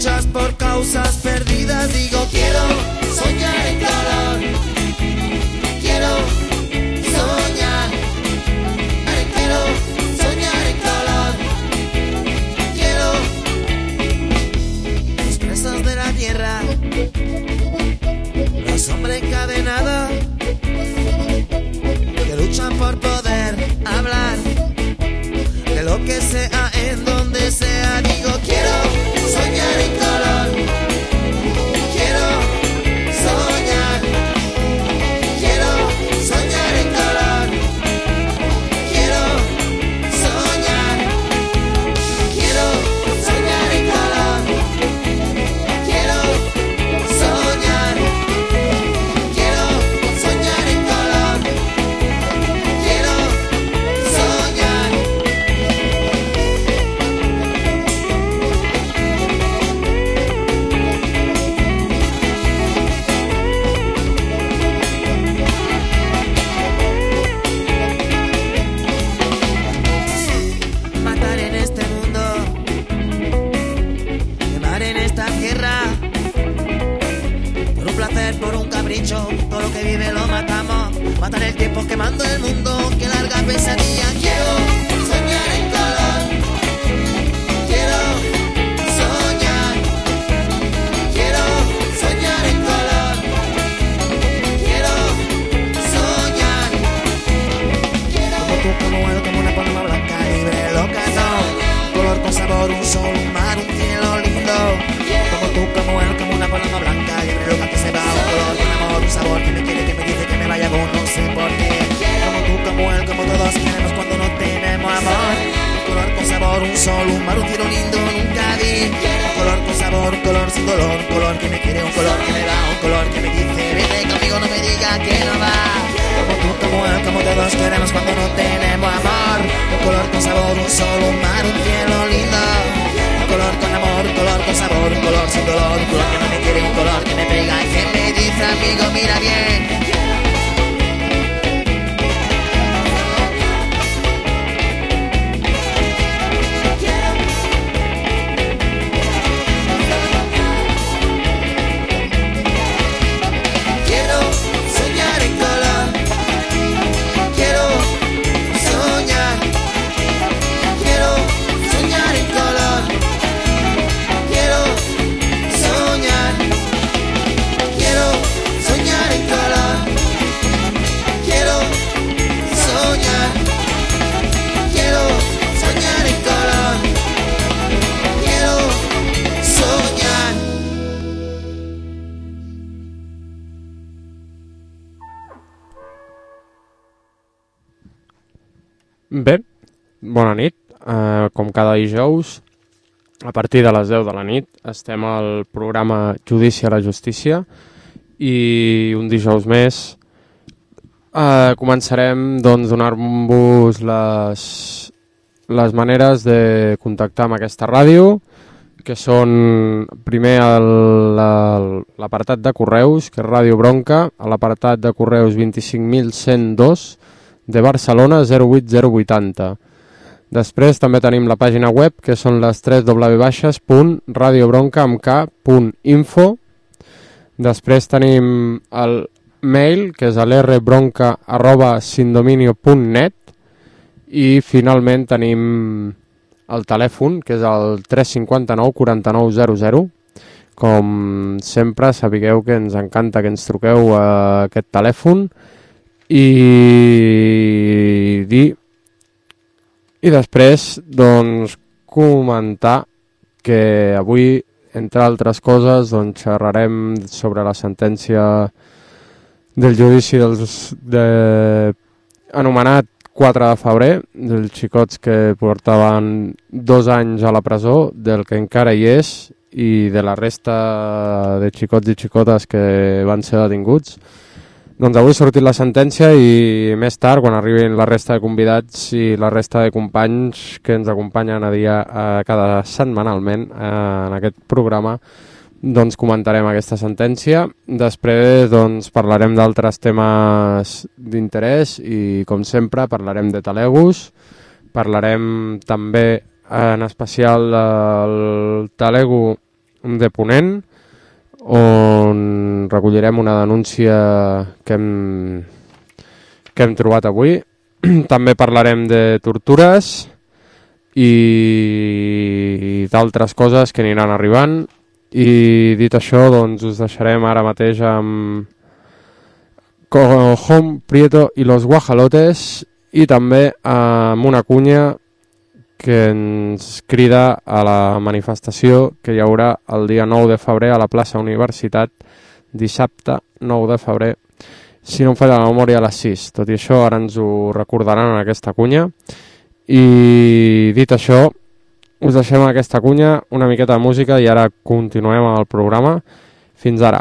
luchas por causas perdidas. Digo, quiero soñar en color. Quiero soñar. Quiero soñar en color. Quiero los presos de la tierra, los hombres encadenados que luchan por poder hablar de lo que sea en donde sea. Digo, quiero soñar en color. Quiero soñar. Quiero soñar en color. Quiero soñar. Quiero soñar en color. Quiero soñar. Quiero soñar en color. Quiero soñar. Matar en este mundo, quemar en esta tierra, por un placer, por un capricho, todo lo que vive lo matamos. Matar el tiempo quemando el mundo, que larga pesadilla. Quiero soñar en color. Quiero soñar. Quiero soñar en color. Quiero soñar. Como tú, como él, como una paloma blanca, libre, loca, no. Color con sabor, un sol, un mar, un cielo lindo. Como tú, como él, como una paloma blanca, libre, loca, que se va. Un color con amor, un sabor, que me quiere, que me dice que me vaya con no sé por qué. Como tú, como él, como todos queremos cuando no tenemos amor. Un color con sabor, un sol, un mar, un cielo lindo, nunca vi. Un color con sabor, un color sin dolor, un color que me quiere, un color que me da, un color que me dice, vete conmigo, no me diga que no va. Como tú, como él, como todos queremos cuando no tenemos amor. Un color con sabor, un sol, un mar, un cielo lindo. Un color con amor, un color con sabor, un color sin dolor, un color que no me quiere, un color que me pega y que me dice, amigo, mira bien. Quiero soñar en color. Quiero soñar. Quiero soñar en color. Quiero soñar. Quiero soñar en color. Quiero soñar. Quiero soñar en color. Quiero soñar. Bé, bona nit. Com cada dijous, a partir de les 10 de la nit, estem al programa Judici a la Justícia i un dijous més començarem doncs, donant-vos les maneres de contactar amb aquesta ràdio, que són primer l'apartat de correus, que és Ràdio Bronca, a l'apartat de correus 25.102 de Barcelona 08080. Després també tenim la pàgina web, que són les www.radiobronca.info. Després tenim el mail, que és lrbronca@sindominio.net. I finalment tenim el telèfon, que és el 359 49 00. Com sempre, sapigueu que ens encanta que ens truqueu a aquest telèfon i després doncs, comentar que avui, entre altres coses, doncs, xerrarem sobre la sentència del judici anomenat 4 de febrer, dels xicots que portaven 2 anys a la presó, del que encara hi és, i de la resta de xicots i xicotes que van ser detinguts. Doncs avui ha sortit la sentència i més tard, quan arribin la resta de convidats i la resta de companys que ens acompanyen cada setmanalment en aquest programa, doncs comentarem aquesta sentència. Després doncs, parlarem d'altres temes d'interès i, com sempre, parlarem de Telegus. Parlarem també en especial del Telegu de Ponent, on recollirem una denúncia que hem trobat avui. També parlarem de tortures i d'altres coses que aniran arribant. I dit això, doncs us deixarem ara mateix amb Cojón Prieto i los Guajalotes i també amb una cunya que ens crida a la manifestació que hi haurà el dia 9 de febrer a la plaça Universitat, dissabte 9 de febrer, si no em falla la memòria, a les 6. Tot i això, ara ens ho recordaran en aquesta cunya. I dit això, us deixem aquesta cunya, una miqueta de música i ara continuem amb el programa. Fins ara.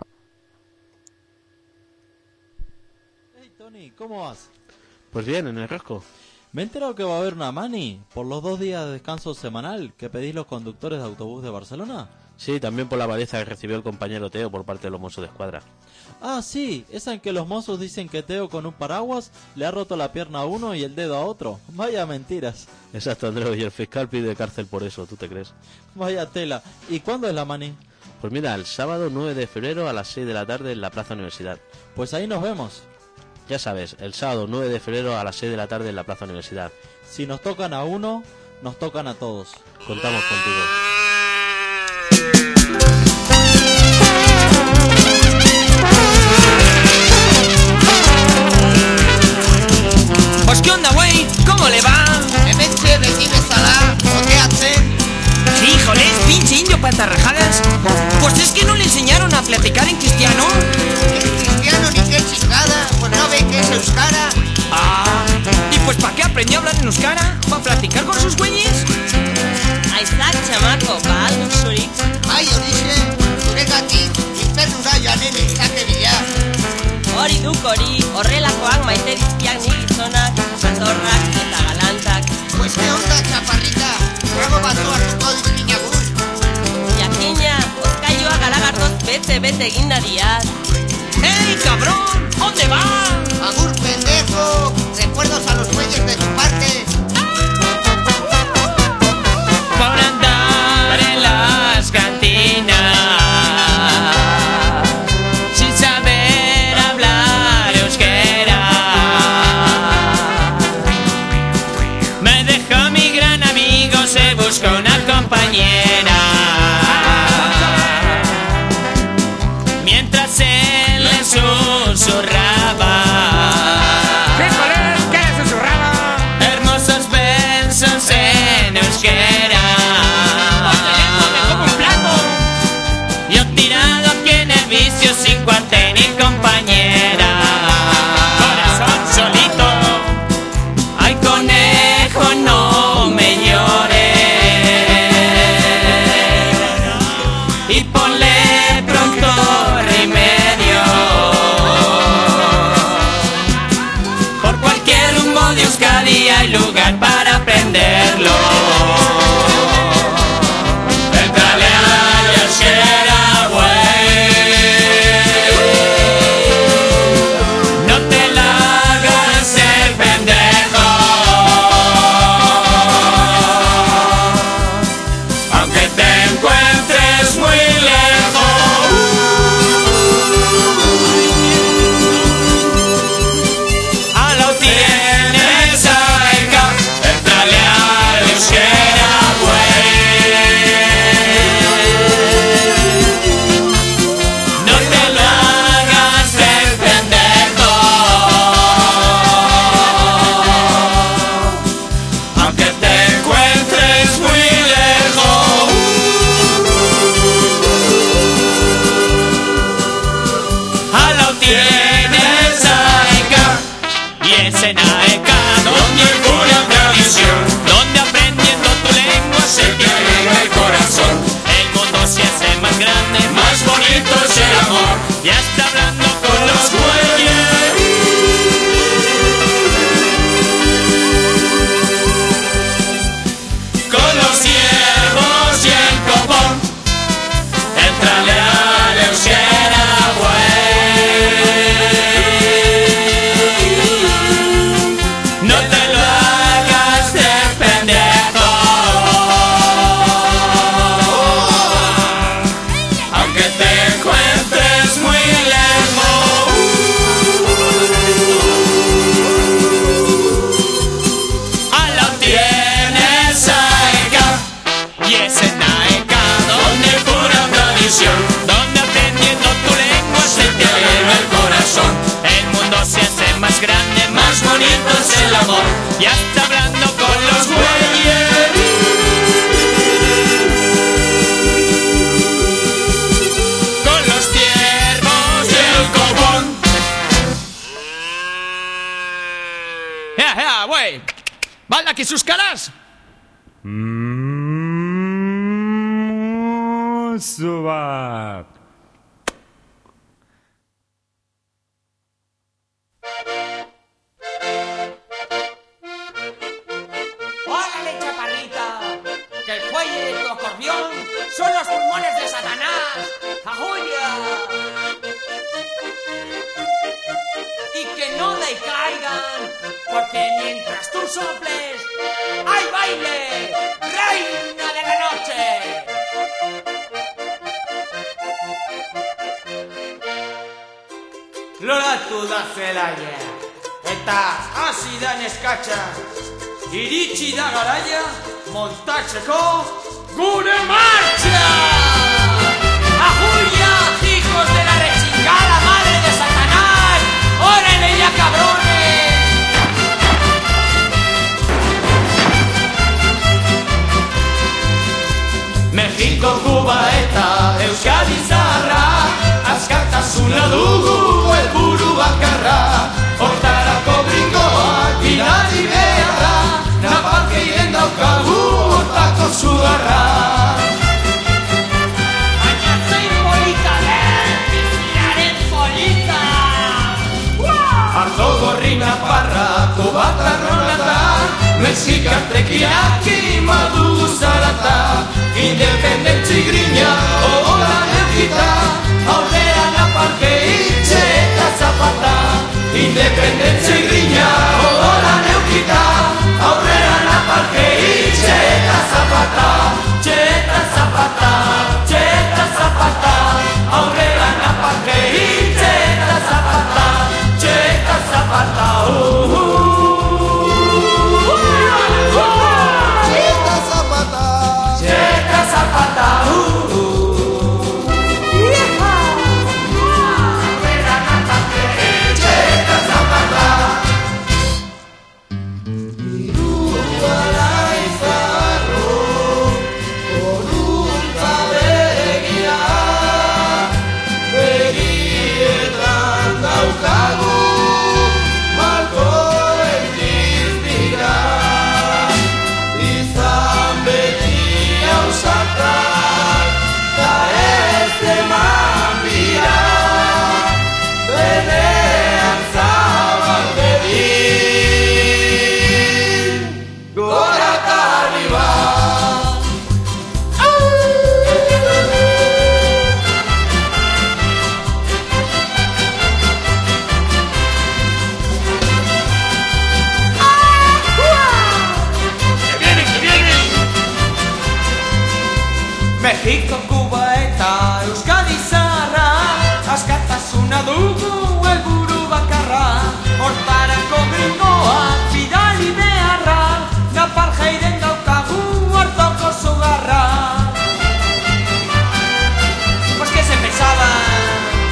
Hey Tony, ¿cómo vas? Pues bien, en el Rosco. Me he enterado que va a haber una mani por los 2 días de descanso semanal que pedís los conductores de autobús de Barcelona. Sí, también por la paliza que recibió el compañero Teo por parte de los mozos de escuadra. Ah, sí, esa en que los mozos dicen que Teo con un paraguas le ha roto la pierna a uno y el dedo a otro. Vaya mentiras. Exacto, Andreu, y el fiscal pide cárcel por eso, ¿tú te crees? Vaya tela. ¿Y cuándo es la mani? Pues mira, el sábado 9 de febrero a las 6 de la tarde en la Plaza Universidad. Pues ahí nos vemos. Ya sabes, el sábado 9 de febrero a las 6 de la tarde en la Plaza Universidad. Si nos tocan a uno, nos tocan a todos. Contamos contigo. Pues qué onda, güey, ¿cómo le va? Emeche, recibe Salah, ¿o qué hacen? Sí, joles, pinche indio patarrajadas. Pues es que no le enseñaron a platicar en cristiano. ¿Es cristiano ni qué chingada? Pues no ve que es euskara. Ah, ¿y pues para qué aprendió a hablar en euskara? ¿Para platicar con sus güeyes? Aizak, chamaco, ba alduk zurik. Ai, horixe, zuregatik, infernura joan ere izake bideak. Hori duk hori, horrelakoak maite dizkiak ni gizonak, jatorrak eta galantak. Pues qué onda, chaparrita, trago batu hartuko dizkinagun. Jakina, ozkailua garagardoz bete eginda diat. ¡Ey, cabrón! ¿Dónde va? Agur, pendejo, recuerdos a los güeyes de tu parte. Por andar en las cantinas sin saber hablar euskera. Me dejó mi gran amigo, se buscó una compañera. Mientras él le susurraba. ¿Qué le susurraba? Hermosos besos en euskera. Como un plato. Yo tirado aquí en el vicio sin cuartel ni compañera. Corazón solito. Ay, conejo, no me llores. Y ponle pronto remedio. Por cualquier rumbo de Euskadi hay lugar para aprenderlo. Entrale a Euskera, güey. No te la hagas el pendejo. Aunque te encuentres muy lejos. A lo tienes acá. Entrale a Euskera, güey. No te lo hagas el pendejo. Aunque te encuentres muy lejos. A lo tienes acá. Y es en AECA donde hay pura tradición, donde aprendiendo tu lengua se te alegra el corazón. El mundo se hace más grande, más bonito es el amor. Ya está hablando con los güeyes. Con los ciervos y el copón. Entrale a la euskera, güey. No te lo hagas de pendejo. aunque te encuentres muy lejos. Al lado tienes AECA, y es en AECA donde pura tradición, donde aprendiendo tu lengua se te alegra el corazón. El mundo se hace más grande, más bonito es el amor, y hasta hablando con los güeyes, con los tiernos del copón. Güey, ¿vale aquí sus caras? Suba. ¡Órale, chaparrita! Que el fuelle de tu acordeón son los pulmones de Satanás. ¡Ajuya! Y que no decaigan, porque mientras tú soples, ¡hay baile! ¡Reina de la noche! Loratu da zelaia, eta hasi da neskatxa, iritsi da garaia, montatzeko gure martxa! ¡Ajuya, hijos de la rechingada madre de Satanás! ¡Órale ya, cabrones! México, Cuba eta Euskadi zaharra, askatasuna dugu helburu bakarra, hortarako gringoak bidali beharra, napalkeien daukagu hortako zugarra. Baina zein polita den, bizkiaren polita! Ardo gorri naparra, kubatarronata, mexikartekiak imadugu zarata, independentzi grina, ogolan eukita, aurrera naparke itxe eta zapata. Independentzi grina, ogolan eukita, aurrera naparke itxe eta zapata. Txeta zapata, txeta zapata, aurrera naparke itxe eta zapata. Txeta zapata, México, Cuba eta Euskadi zaharra, askatasuna dugu helburu bakarra, hortarako gringoak bidali beharra, naparjeiden daukagu hartoko zugarra. Pues que se pensaban.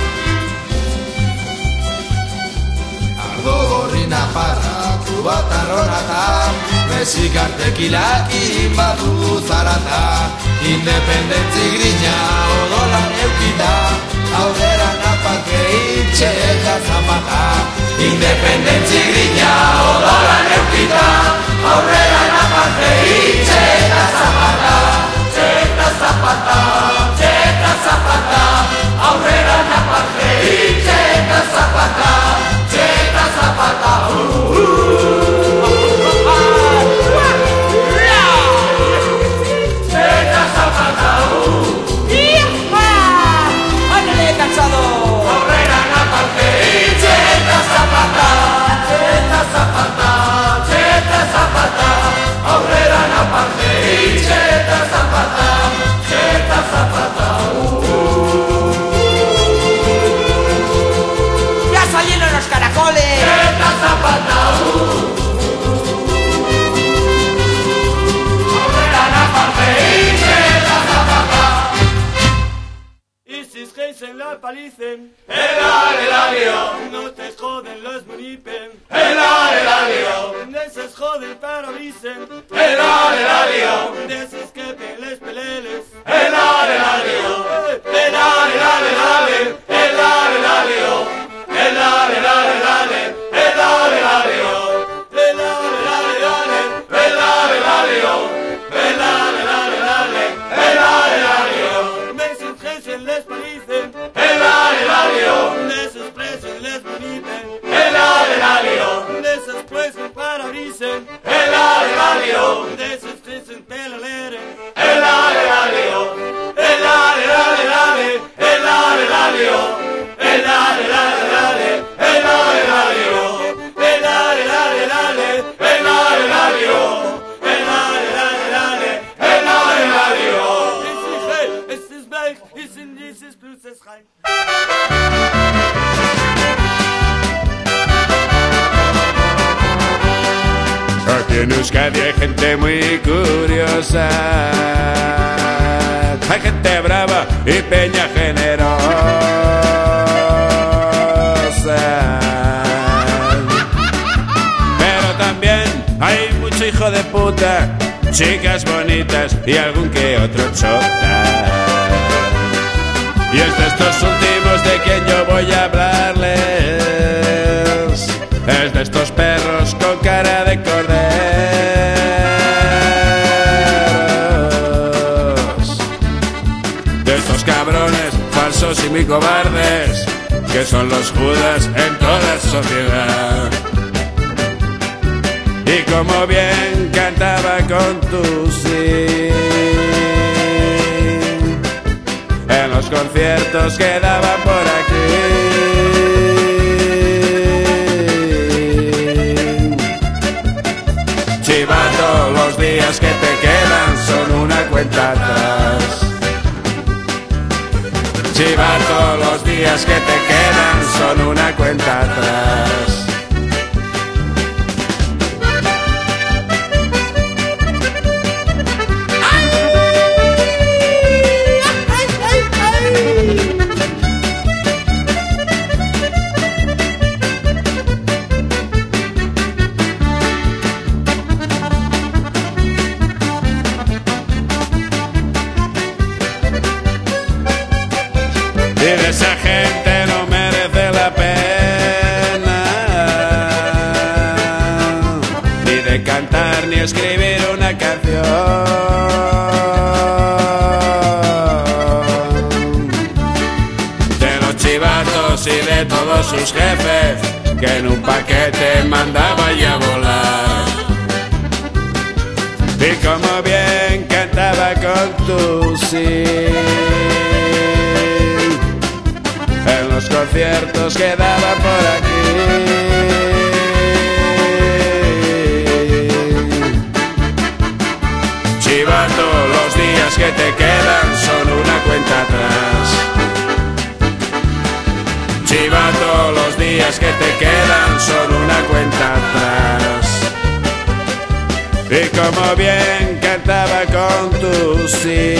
Ardo gorri naparra, kubatarronata, mexikartekilak inbadu zarata. Independentzi grina, odolan eukita, aurrera naparke itxe eta zapata. Independentzi grina, odolan eukita, aurrera naparke itxe eta zapata. Txeta zapata, txeta zapata, aurrera naparke itxe eta zapata. Txeta zapata, Txeta zapata, Jason la palicen. El No te joden los munipen. El De esos joden para avisen. El De esos que peles peleles. El De esos Jason les palicen. De esos presos les munipen. De esos presos para avisen. De esos presos peleleren. Es ist Blech, ist in dieses Blues rein. Aquí en Euskadi hay gente muy curiosa, hay gente brava y peña generosa, pero también hay mucho hijo de puta, chicas bonitas y algún que otro chota. Y es de estos últimos de quien yo voy a hablarles, es de estos perros con cara de corderos, de estos cabrones falsos y muy cobardes, que son los Judas en toda sociedad. Y como bien cantaba con tu sí, en los conciertos que daban por aquí, chivato, los días que te quedan son una cuenta atrás. Chivato, los días que te quedan son una cuenta atrás. Y de esa gente no merece la pena ni de cantar ni escribir una canción. De los chivatos y de todos sus jefes que en un paquete mandaba ya volar. Y como bien cantaba con tu sí, en los conciertos que daban por aquí, chivato, los días que te quedan son una cuenta atrás. Chivato, los días que te quedan son una cuenta atrás. Y como bien cantaba con tu sí,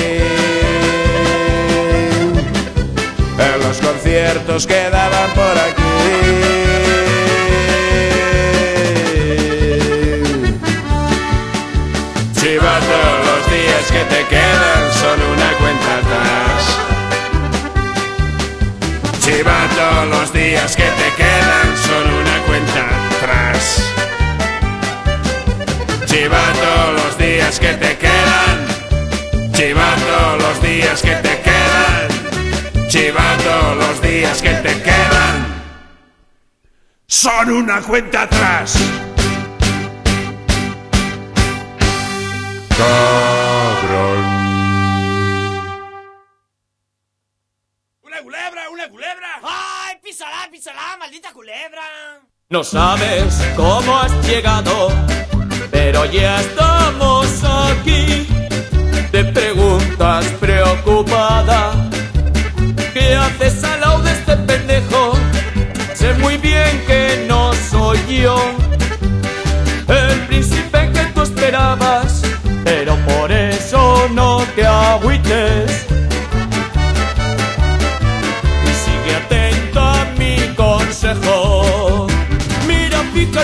en los conciertos que daban por aquí, chivato, los días que te quedan son una cuenta atrás. Chivato, los días que te quedan son una cuenta atrás. Chivato, los días que te quedan. Chivato, los días que te quedan. Chivato, los días que te quedan son una cuenta atrás. Cabrón. ¡Una culebra! ¡Ay, písala, maldita culebra! No sabes cómo has llegado, pero ya estamos aquí. Te preguntas preocupada, ¿qué haces al lado de este pendejo? Sé muy bien que no soy yo el príncipe que tú esperabas, pero por eso no te agüites.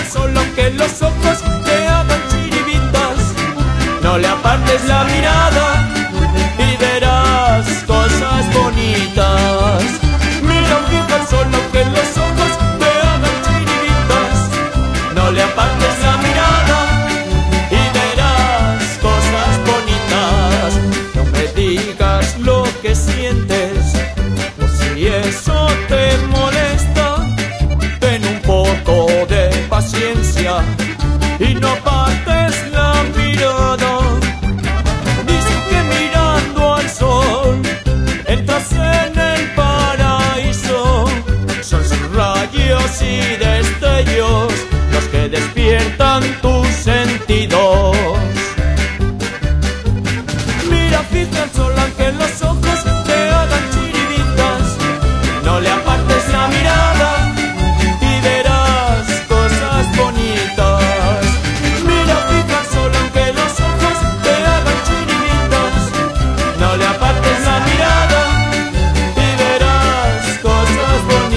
solo que los ojos te hagan chiribitas. No le apartes la mirada y verás cosas bonitas. Mira, fija, solo que los ojos te hagan chiribitas. No le apartes la mirada y verás cosas bonitas. No me digas lo que sientes, o si eso te molesta, ten un poco de paciencia y no apartes la mirada. Dicen que mirando al sol entras en el paraíso. Son sus rayos y destellos los que despiertan tus sentidos. Mira, fija el sol aunque los ojos te hagan chiribitas. No le apartes la mirada y verás cosas bonitas. Mira, fija el sol aunque los ojos te hagan chiribitas. No le apartes la mirada y verás cosas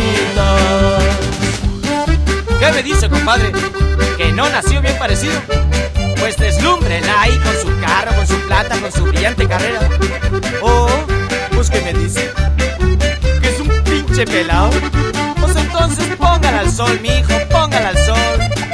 bonitas. ¿Qué me dice, compadre? ¿Que no nació bien parecido? Pues deslúmbrela ahí con su carro, con su plata, con su brillante carrera. Oh, pues ¿qué me dice? ¿Que es un pinche pelao? Pues entonces póngala al sol, mijo, póngala al sol.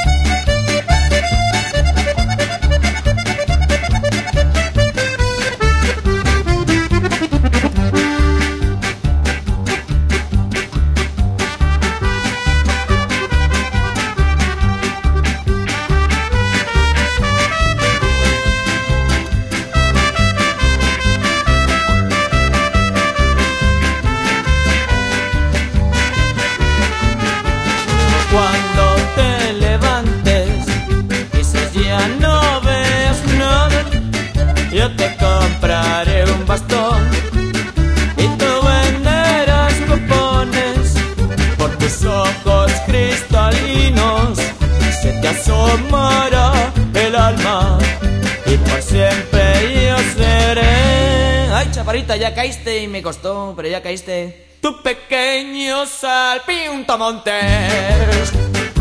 Cuando te levantes, dices ya no ves nada, yo te compraré un bastón y tú venderás cupones. Por tus ojos cristalinos se te asomará el alma y por siempre yo seré. Ay, chaparrita, ya caíste y me costó, pero ya caíste. Tu pequeño salpintamontes.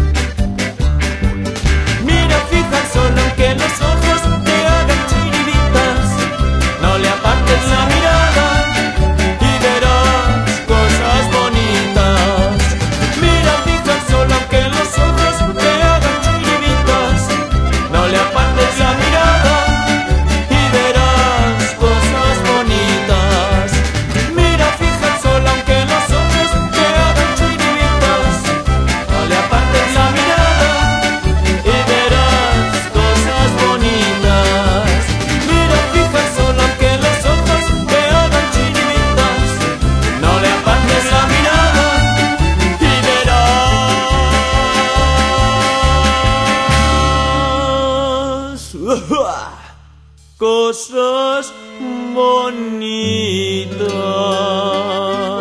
Mira, fija el sol aunque los ojos te hagan chiribitas. No le apartes la mirada y verás cosas bonitas. Mira, fija el sol aunque los ojos te hagan chiribitas. No le apartes la mirada y verás cosas bonitas. Mira, fija el sol aunque los ojos te hagan chiribitas. No le apartes la mirada y verás cosas bonitas. Mira, fija el sol aunque los ojos te hagan chiribitas. No le apartes la mirada y verás cosas bonitas.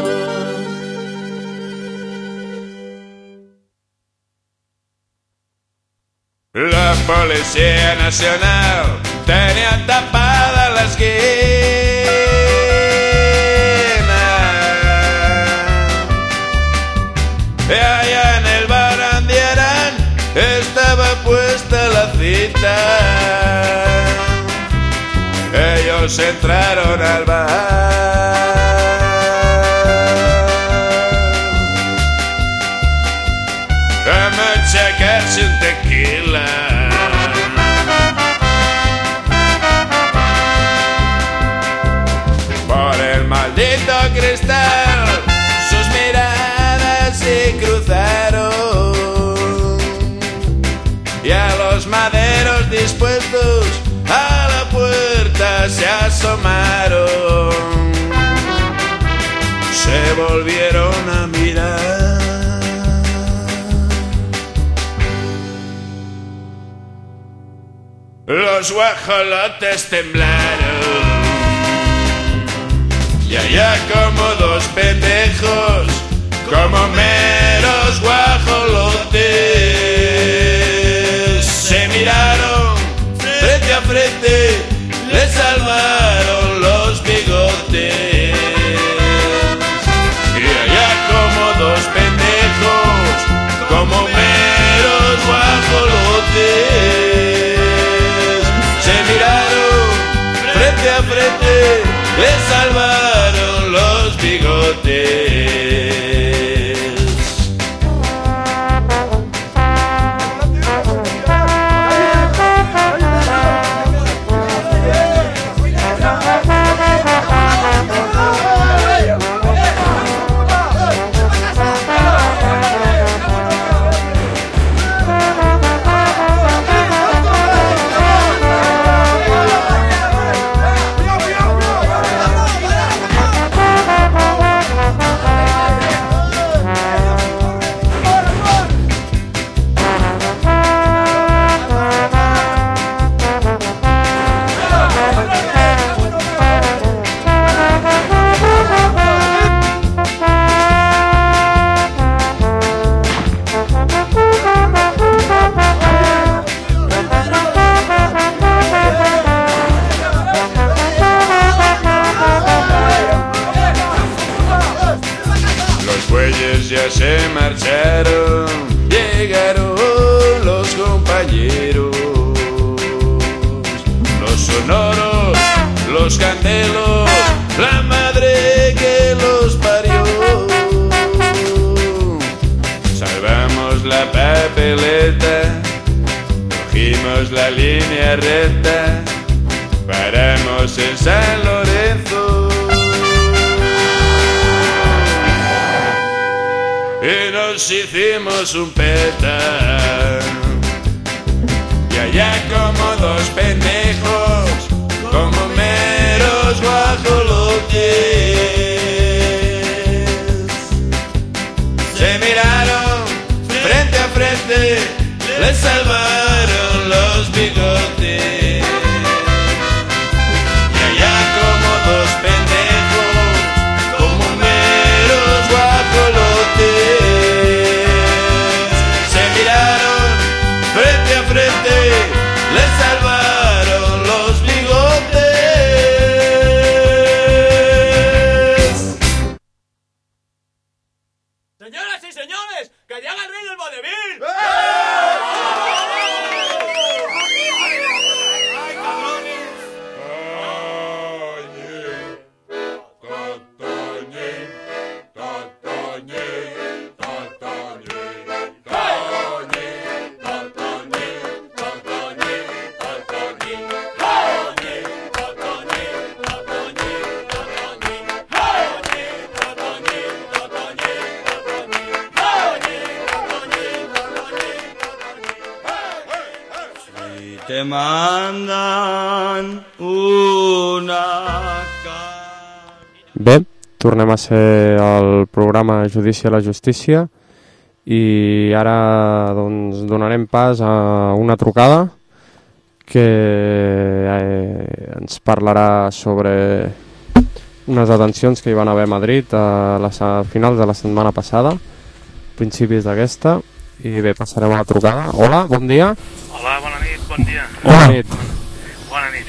La Policía Nacional tenía tapadas las esquinas. Y allá en el Barandierán estaba puesta la cita. Ellos entraron al bar a machacarse un tequila. Por el maldito cristal sus miradas se cruzaron y a los maderos dispuestos a la puerta se asomaron. Se volvieron a mirar. Los guajolotes temblaron y allá como dos pendejos, como meros guajolotes, se miraron frente a frente, le salvaron los bigotes. Y allá como dos pendejos, como meros ellos ya se marcharon, llegaron los compañeros, los sonoros, los candelos, la madre que los parió. Salvamos la papeleta, cogimos la línea recta, paramos en San Lorenzo y nos hicimos un peta. Y allá como dos pendejos, como meros guajolotes, se miraron frente a frente, les salvaron los bigotes. Y allá como dos pendejos, como meros guajolotes, se miraron frente a frente, les salvaron los bigotes. Señoras y señores, que llega el rey del vodevil. ¡Ay, cabrones! Te mandan una Bé, tornem a ser al programa Judici a la Justícia i ara doncs, donarem pas a una trucada que ens parlarà sobre unes detencions que hi van haver a Madrid a finals de la setmana passada, principis d'aquesta, i bé, passarem a la trucada. Hola, bon dia. Hola, bona nit, bon dia. Bona nit. Bona nit.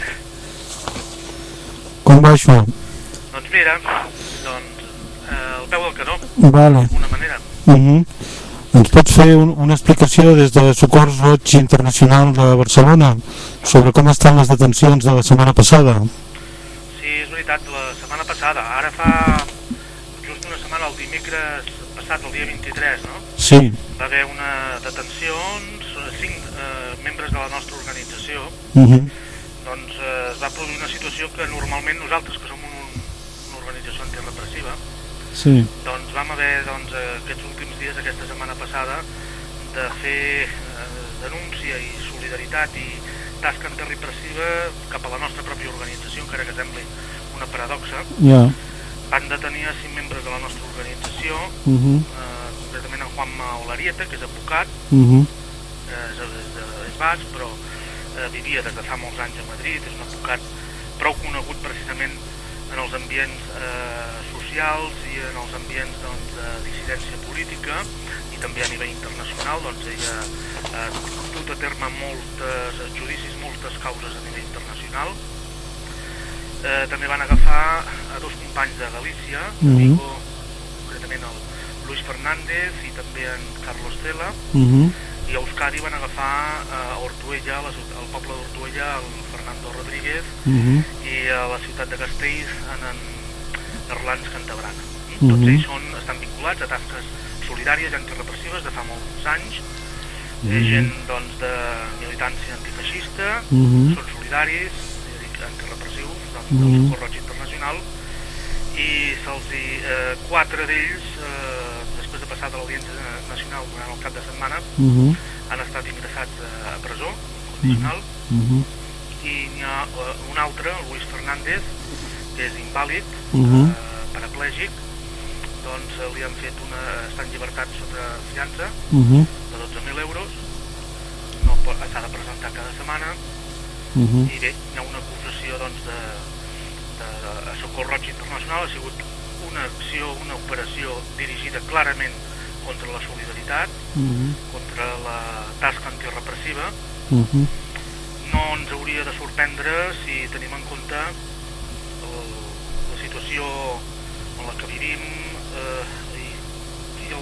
Com va això? Doncs mira, al peu del canó, Vale. d'alguna manera. Ens pots fer una explicació des de Socors Roig Internacional de Barcelona sobre com estan les detencions de la setmana passada? Sí, és veritat, la setmana passada, ara fa just una setmana, el dimecres passat, el dia 23, no? Sí. Va haver una detencions, 5 membres de la nostra organització. Doncs es va produir una situació que normalment nosaltres, que som una organització antirepressiva, sí, doncs vam haver aquests últims dies, aquesta setmana passada, de fer denúncia i solidaritat i tasca antirepressiva cap a la nostra pròpia organització, encara que sembli una paradoxa. Van detenir 5 membres de la nostra organització, concretament en Juanma Olarieta, que és advocat, és basc, però vivia des de fa molts anys a Madrid, és un advocat prou conegut precisament en els ambients socials i en els ambients de dissidència política i també a nivell internacional. Ella ha dut a terme molts judicis, moltes causes a nivell internacional. També van agafar a 2 companys de Galícia, Vigo, concretament el Luis Fernández i també en Carlos Cela, i a Euskadi van agafar a Ortuella, al poble d'Ortuella, el Fernando Rodríguez, i a la ciutat de Castells, en Erlans Cantabrana. Tots ells estan vinculats a tasques solidàries i antirepressives de fa molts anys, gent de militància antifeixista, són solidaris, antirepressius, del Socors Roig Internacional, i 4 d'ells, després de passar de l'Audiència Nacional durant el cap de setmana, han estat ingressats a presó condicional, i n'hi ha un altre, el Luis Fernández, que és invàlid, paraplègic, doncs li han fet està en llibertat sota fiança de 12.000 euros, s'ha de presentar cada setmana, i bé, hi ha una acusació de Socors Roig Internacional, ha sigut una acció, una operació dirigida clarament contra la solidaritat, contra la tasca antirepressiva. No ens hauria de sorprendre si tenim en compte la situació en la que vivim i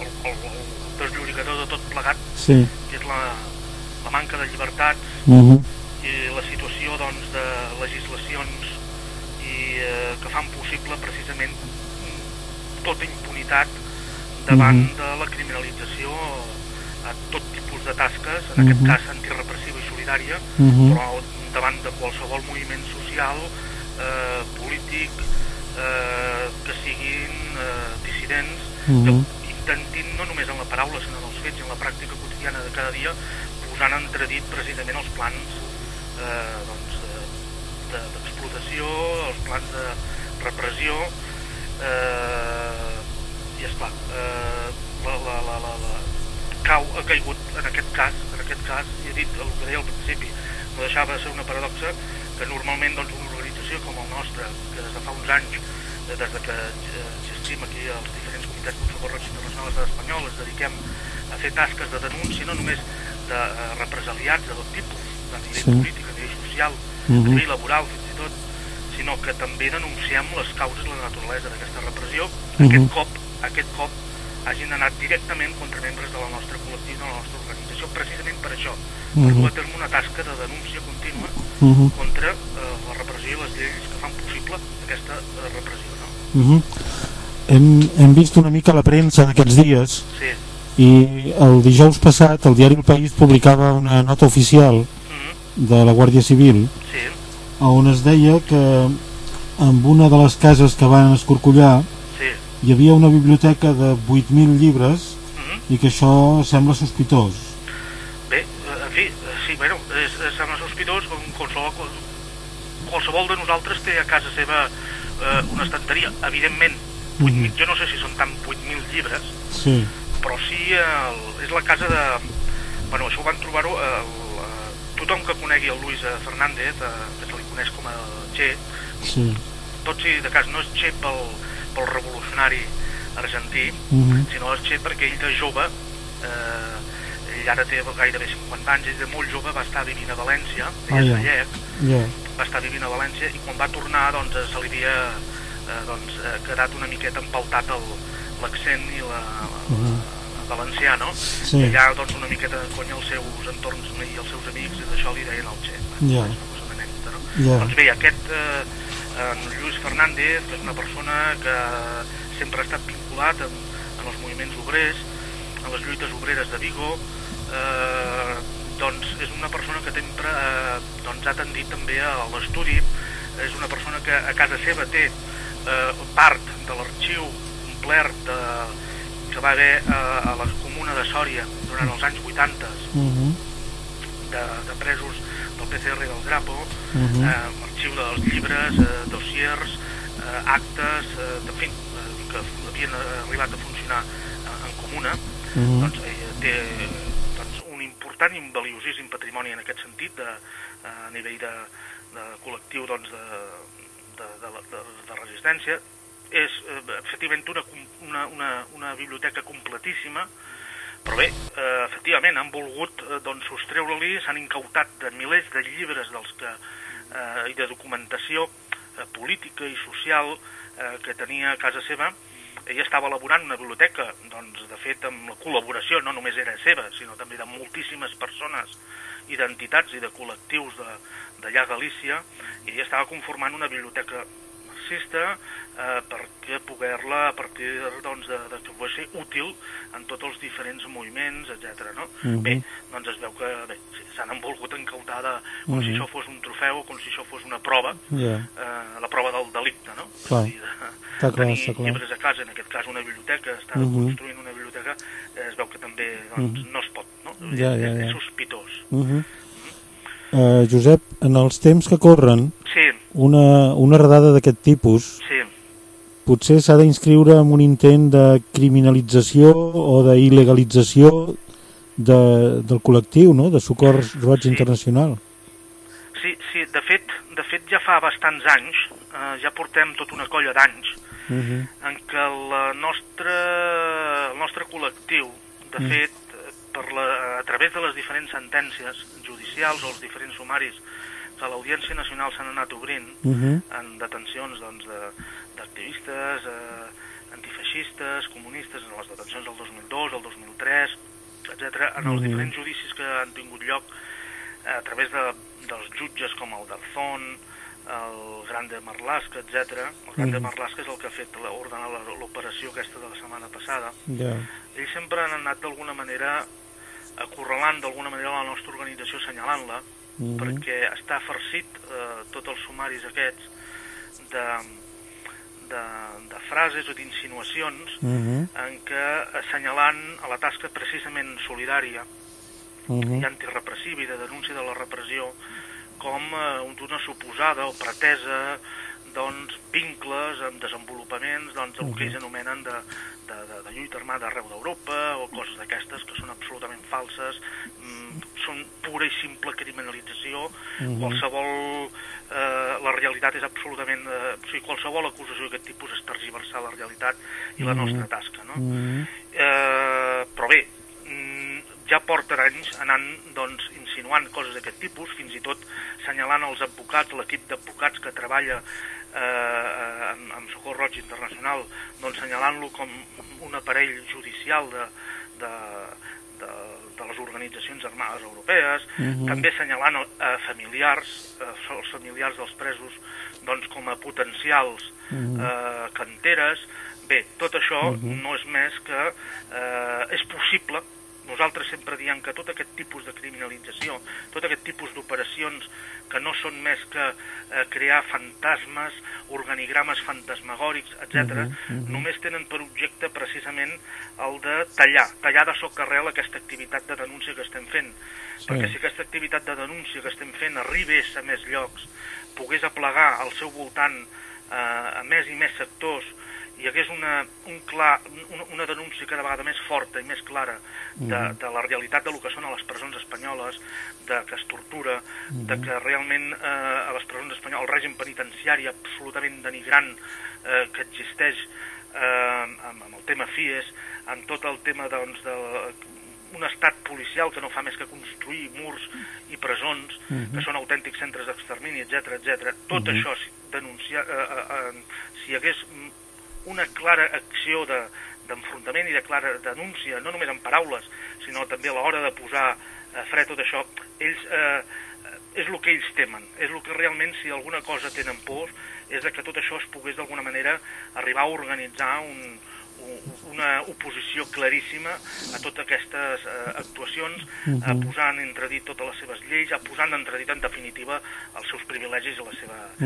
desllorigador de tot plegat, Sí. que és la manca de llibertats i la situació doncs, de legislacions que fan possible precisament tota impunitat davant de la criminalització a tot tipus de tasques, en aquest cas antirepressiva i solidària, però davant de qualsevol moviment social, polític, que siguin dissidents, que intentin, no només en la paraula, sinó en els fets i en la pràctica quotidiana de cada dia, posant en entredit precisament els plans d'explotació, els plans de repressió, i esclar, ha caigut en aquest cas, i he dit el que deia al principi, no deixava de ser una paradoxa que normalment doncs, una organització com el nostre, que des de fa uns anys, des de que gestim aquí els diferents comitès d'un Socorro Internacional a l'estat espanyol, ens dediquem a fer tasques de denúncia, no només de represaliats de tot tipus, a nivell polític, a nivell social, a nivell laboral fins i tot, sinó que també denunciem les causes i la naturalesa d'aquesta repressió. Aquest cop hagin anat directament contra membres del nostre col·lectiu, de la nostra organització, precisament per això, per dur a terme una tasca de denúncia contínua contra la repressió i les lleis que fan possible aquesta repressió. No? Hem vist una mica la premsa d'aquests dies i el dijous passat el diari El País publicava una nota oficial de la Guàrdia Civil on es deia que en una de les cases que van escorcollar hi havia una biblioteca de 8.000 llibres i que això sembla sospitós. Bé, en fi, sí, bueno, sembla sospitós com qualsevol de nosaltres té a casa seva una estanteria, evidentment. Jo no sé si són tant 8.000 llibres, però sí és la casa de... Bueno, això ho van trobar-ho tothom que conegui el Luis Fernández, que se li coneix com a Che, tot si de cas no és Che pel revolucionari argentí, sinó és Che perquè ell de jove, ell ara té gairebé 50 anys, ell de molt jove va estar vivint a València, ell és gallec, va estar vivint a València i quan va tornar doncs se li havia quedat una miqueta empaltat l'accent i valencià, no? I allà doncs una miqueta de conya als seus entorns i els seus amics i d'això li deien el Che. És una cosa d'anècdota, no? Doncs bé, aquest en Lluís Fernández, que és una persona que sempre ha estat vinculat en els moviments obrers, en les lluites obreres de Vigo, doncs és una persona que sempre ha tendit també a l'estudi, és una persona que a casa seva té part de l'arxiu complet que va haver a la comuna de Sòria durant els anys 80 de presos del PCR i del Grapo, l'arxiu dels llibres, dossiers, actes, en fi, que havien arribat a funcionar en comuna, doncs té un important i un valiosíssim patrimoni en aquest sentit a nivell de col·lectiu de resistència. És efectivament una biblioteca completíssima, però bé, efectivament han volgut sostreure-li, s'han incautat de milers de llibres i de documentació política i social que tenia a casa seva. Ell estava elaborant una biblioteca, de fet amb la col·laboració, no només era seva, sinó també de moltíssimes persones i d'entitats i de col·lectius d'allà a Galícia, i ell estava conformant una biblioteca marxista perquè poder-la, a partir de que pugui ser útil en tots els diferents moviments, etc. Bé, doncs es veu que s'han volgut encautar com si això fos un trofeu o com si això fos una prova, la prova del delicte, no? Tenir llibres a casa, en aquest cas una biblioteca, estar construint una biblioteca, es veu que també no es pot, no? És sospitós. Josep, en els temps que corren, una redada d'aquest tipus potser s'ha d'inscriure en un intent de criminalització o d'il·legalització del col·lectiu, no?, de Socors Roig Internacional. Sí, de fet ja fa bastants anys, ja portem tota una colla d'anys, en què el nostre col·lectiu, de fet, a través de les diferents sentències judicials o els diferents sumaris que l'Audiència Nacional s'han anat obrint en detencions d'activistes, antifeixistes, feixistes, comunistes, en les detencions del 2002, el 2003, etc., en els diferents judicis que han tingut lloc a través dels jutges com el d'Arzón, el Grande Marlaska, etc. El Grande Marlaska és el que ha fet ordenar l'operació aquesta de la setmana passada. Ells sempre han anat d'alguna manera acorralant d'alguna manera la nostra organització, assenyalant-la, perquè està farcit tots els sumaris aquests de frases o d'insinuacions en què assenyalant a la tasca precisament solidària i antirepressiva i de denúncia de la repressió com una suposada o pretesa vincles amb desenvolupaments del que ells anomenen de lluita armada arreu d'Europa o coses d'aquestes que són absolutament falses, són pura i simple criminalització. La realitat és absolutament... O sigui, qualsevol acusació d'aquest tipus és tergiversar la realitat i la nostra tasca, no? Però bé, ja porten anys anant insinuant coses d'aquest tipus, fins i tot assenyalant els advocats, l'equip d'advocats que treballa amb Socorro Roig Internacional, assenyalant-lo com un aparell judicial de les organitzacions armades europees, també assenyalant familiars, els familiars dels presos com a potencials canteres. Bé, tot això no és més que és possible. Nosaltres sempre diem que tot aquest tipus de criminalització, tot aquest tipus d'operacions que no són més que crear fantasmes, organigrames fantasmagòrics, etc., només tenen per objecte precisament el de tallar de socarrel aquesta activitat de denúncia que estem fent. Perquè si aquesta activitat de denúncia que estem fent arribés a més llocs, pogués aplegar al seu voltant a més i més sectors, hi hagués una denúncia cada vegada més forta i més clara de la realitat del que són a les presons espanyoles, de que es tortura, de que realment a les presons espanyoles el règim penitenciari absolutament denigrant que existeix amb el tema FIES, amb tot el tema d'un estat policial que no fa més que construir murs i presons, que són autèntics centres d'extermini, etc. Tot això, si hi hagués una clara acció d'enfrontament i de clara denúncia, no només en paraules, sinó també a l'hora de posar fre a tot això, ells és el que ells temen, és el que realment, si alguna cosa tenen por, és que tot això es pogués d'alguna manera arribar a organitzar una oposició claríssima a totes aquestes actuacions, a posar en entredit totes les seves lleis, a posar en entredit en definitiva els seus privilegis i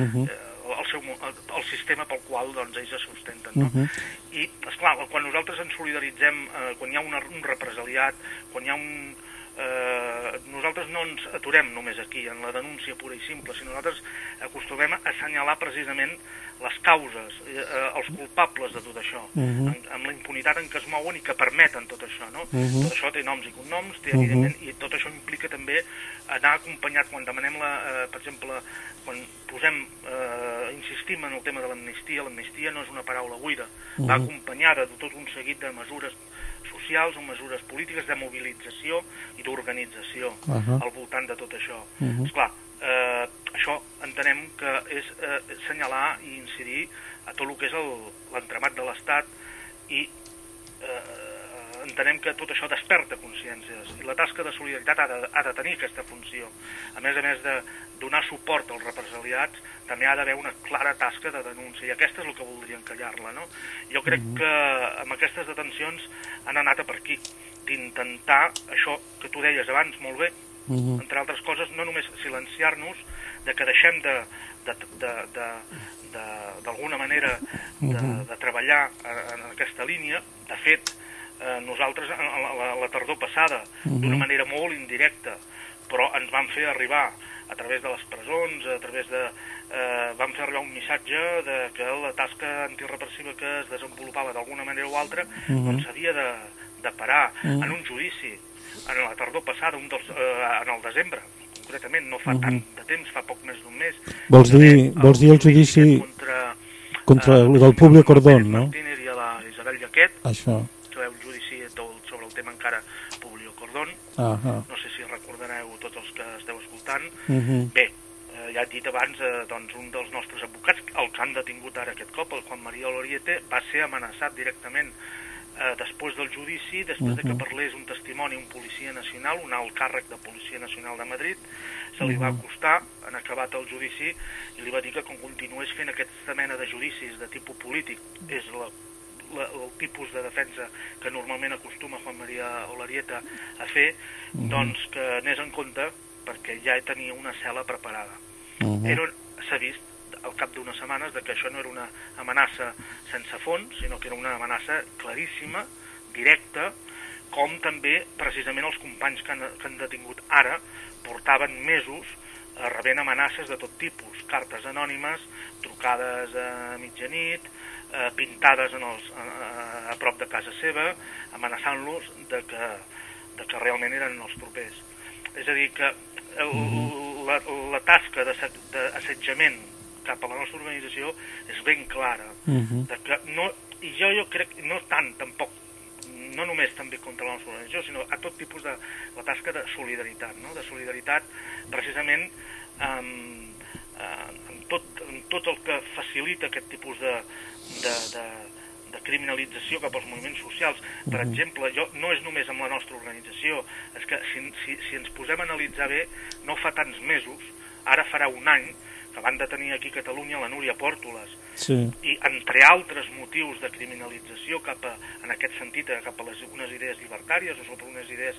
el sistema pel qual ells es sustenten. No? I, esclar, quan nosaltres ens solidaritzem, quan hi ha un represaliat, quan hi ha nosaltres no ens aturem només aquí, en la denúncia pura i simple, sinó nosaltres acostumem a assenyalar precisament les causes, els culpables de tot això, amb la impunitat en què es mouen i que permeten tot això, no? Tot això té noms i cognoms, evidentment, i tot això implica també anar acompanyat, quan demanem per exemple, quan insistim en el tema de l'amnistia no és una paraula buida, va acompanyada de tot un seguit de mesures socials o mesures polítiques de mobilització i d'organització al voltant de tot això. Esclar, això entenem que és assenyalar i incidir a tot el que és l'entramat de l'Estat i entenem que tot això desperta consciències i la tasca de solidaritat ha de tenir aquesta funció. A més de donar suport als represaliats, també ha d'haver una clara tasca de denúncia i aquesta és el que voldria encallar-la, no? Jo crec que amb aquestes detencions han anat a per aquí, d'intentar això que tu deies abans molt bé, entre altres coses, no només silenciar-nos, de que deixem d'alguna manera de treballar en aquesta línia. De fet, nosaltres la tardor passada, d'una manera molt indirecta, però ens van fer arribar a través de les presons, vam fer arribar un missatge de que la tasca antirepressiva que es desenvolupava d'alguna manera o altra s'havia de parar en un judici en la tardor passada, en el desembre, concretament, no fa tant de temps, fa poc més d'un mes. Vols dir el judici contra el del Publio Cordón, no? Martínez i a la Isabel Jaquet, això. Que va un judici sobre el tema encara Publio Cordón, no sé si recordareu tots els que esteu escoltant. Bé, hi ja he dit abans, doncs un dels nostres advocats, el que han detingut ara aquest cop, el Juan María Olariete, va ser amenaçat directament després del judici, després de que parlés un testimoni, un policia nacional, un alt càrrec de Policia Nacional de Madrid, se li va acostar en acabat el judici i li va dir que quan continués fent aquesta mena de judicis de tipus polític, és el tipus de defensa que normalment acostuma Juan María Olarieta a fer, doncs que anés en compte perquè ja tenia una cel·la preparada. S'ha vist al cap d'unes setmanes que això no era una amenaça sense fons, sinó que era una amenaça claríssima, directa, com també precisament els companys que han detingut ara portaven mesos rebent amenaces de tot tipus, cartes anònimes, trucades a mitjanit, pintades a prop de casa seva, amenaçant-los de que realment eren els propers. És a dir, que la tasca d'assetjament cap a la nostra organització és ben clara. I jo crec, no tant tampoc, no només també contra la nostra organització, sinó a tot tipus de la tasca de solidaritat, no? De solidaritat precisament en tot el que facilita aquest tipus de criminalització cap als moviments socials. Per exemple, no és només amb la nostra organització, és que si ens posem a analitzar bé, no fa tants mesos, ara farà un any, que van detenir aquí a Catalunya la Núria Pòrtoles, i entre altres motius de criminalització en aquest sentit, cap a unes idees llibertàries o sobre unes idees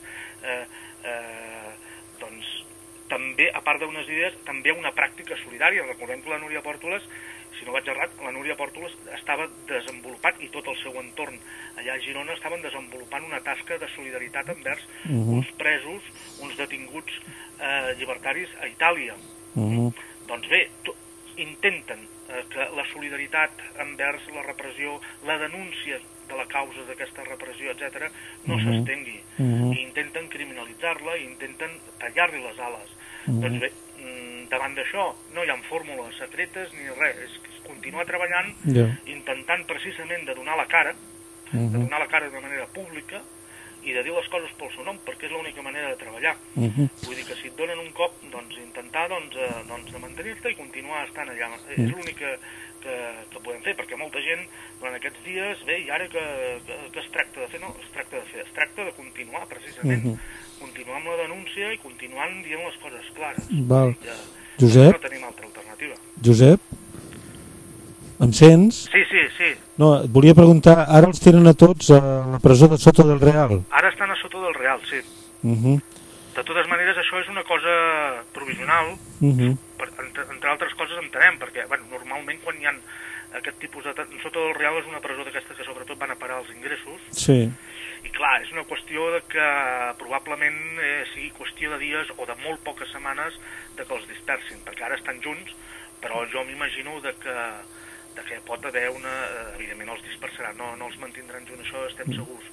doncs també, a part d'unes idees, també una pràctica solidària. Recordem que la Núria Pòrtoles, si no vaig errat, la Núria Pòrtoles estava desenvolupant, i tot el seu entorn allà a Girona estaven desenvolupant una tasca de solidaritat envers uns presos, uns detinguts llibertaris a Itàlia. Doncs bé, intenten que la solidaritat envers la repressió, la denúncia de la causa d'aquesta repressió, etc., no s'estengui. I intenten criminalitzar-la i intenten tallar-li les ales. Doncs bé, davant d'això no hi ha fórmules secretes ni res, és continuar treballant, intentant precisament de donar la cara, de manera pública, i de dir les coses pel seu nom, perquè és l'única manera de treballar. Vull dir que si et donen un cop, doncs intentar de mantenir-te i continuar estant allà. És l'únic que podem fer, perquè molta gent durant aquests dies, bé, i ara que es tracta de fer? No, es tracta de continuar, precisament. Continuar amb la denúncia i continuar dient les coses clares. Josep? No tenim altra alternativa. Josep? Em sents? Sí. No, et volia preguntar, ara els tenen a tots a la presó de Soto del Real? Ara estan a Soto del Real, sí. De totes maneres, això és una cosa provisional, entre altres coses entenem, perquè normalment quan hi ha aquest tipus de... Soto del Real és una presó d'aquestes que sobretot van a parar els ingressos, i clar, és una qüestió de que probablement sigui qüestió de dies o de molt poques setmanes de que els dispersin, perquè ara estan junts, però jo m'imagino de que pot haver una... Evidentment els dispersaran, no els mantindran junts, això estem segurs.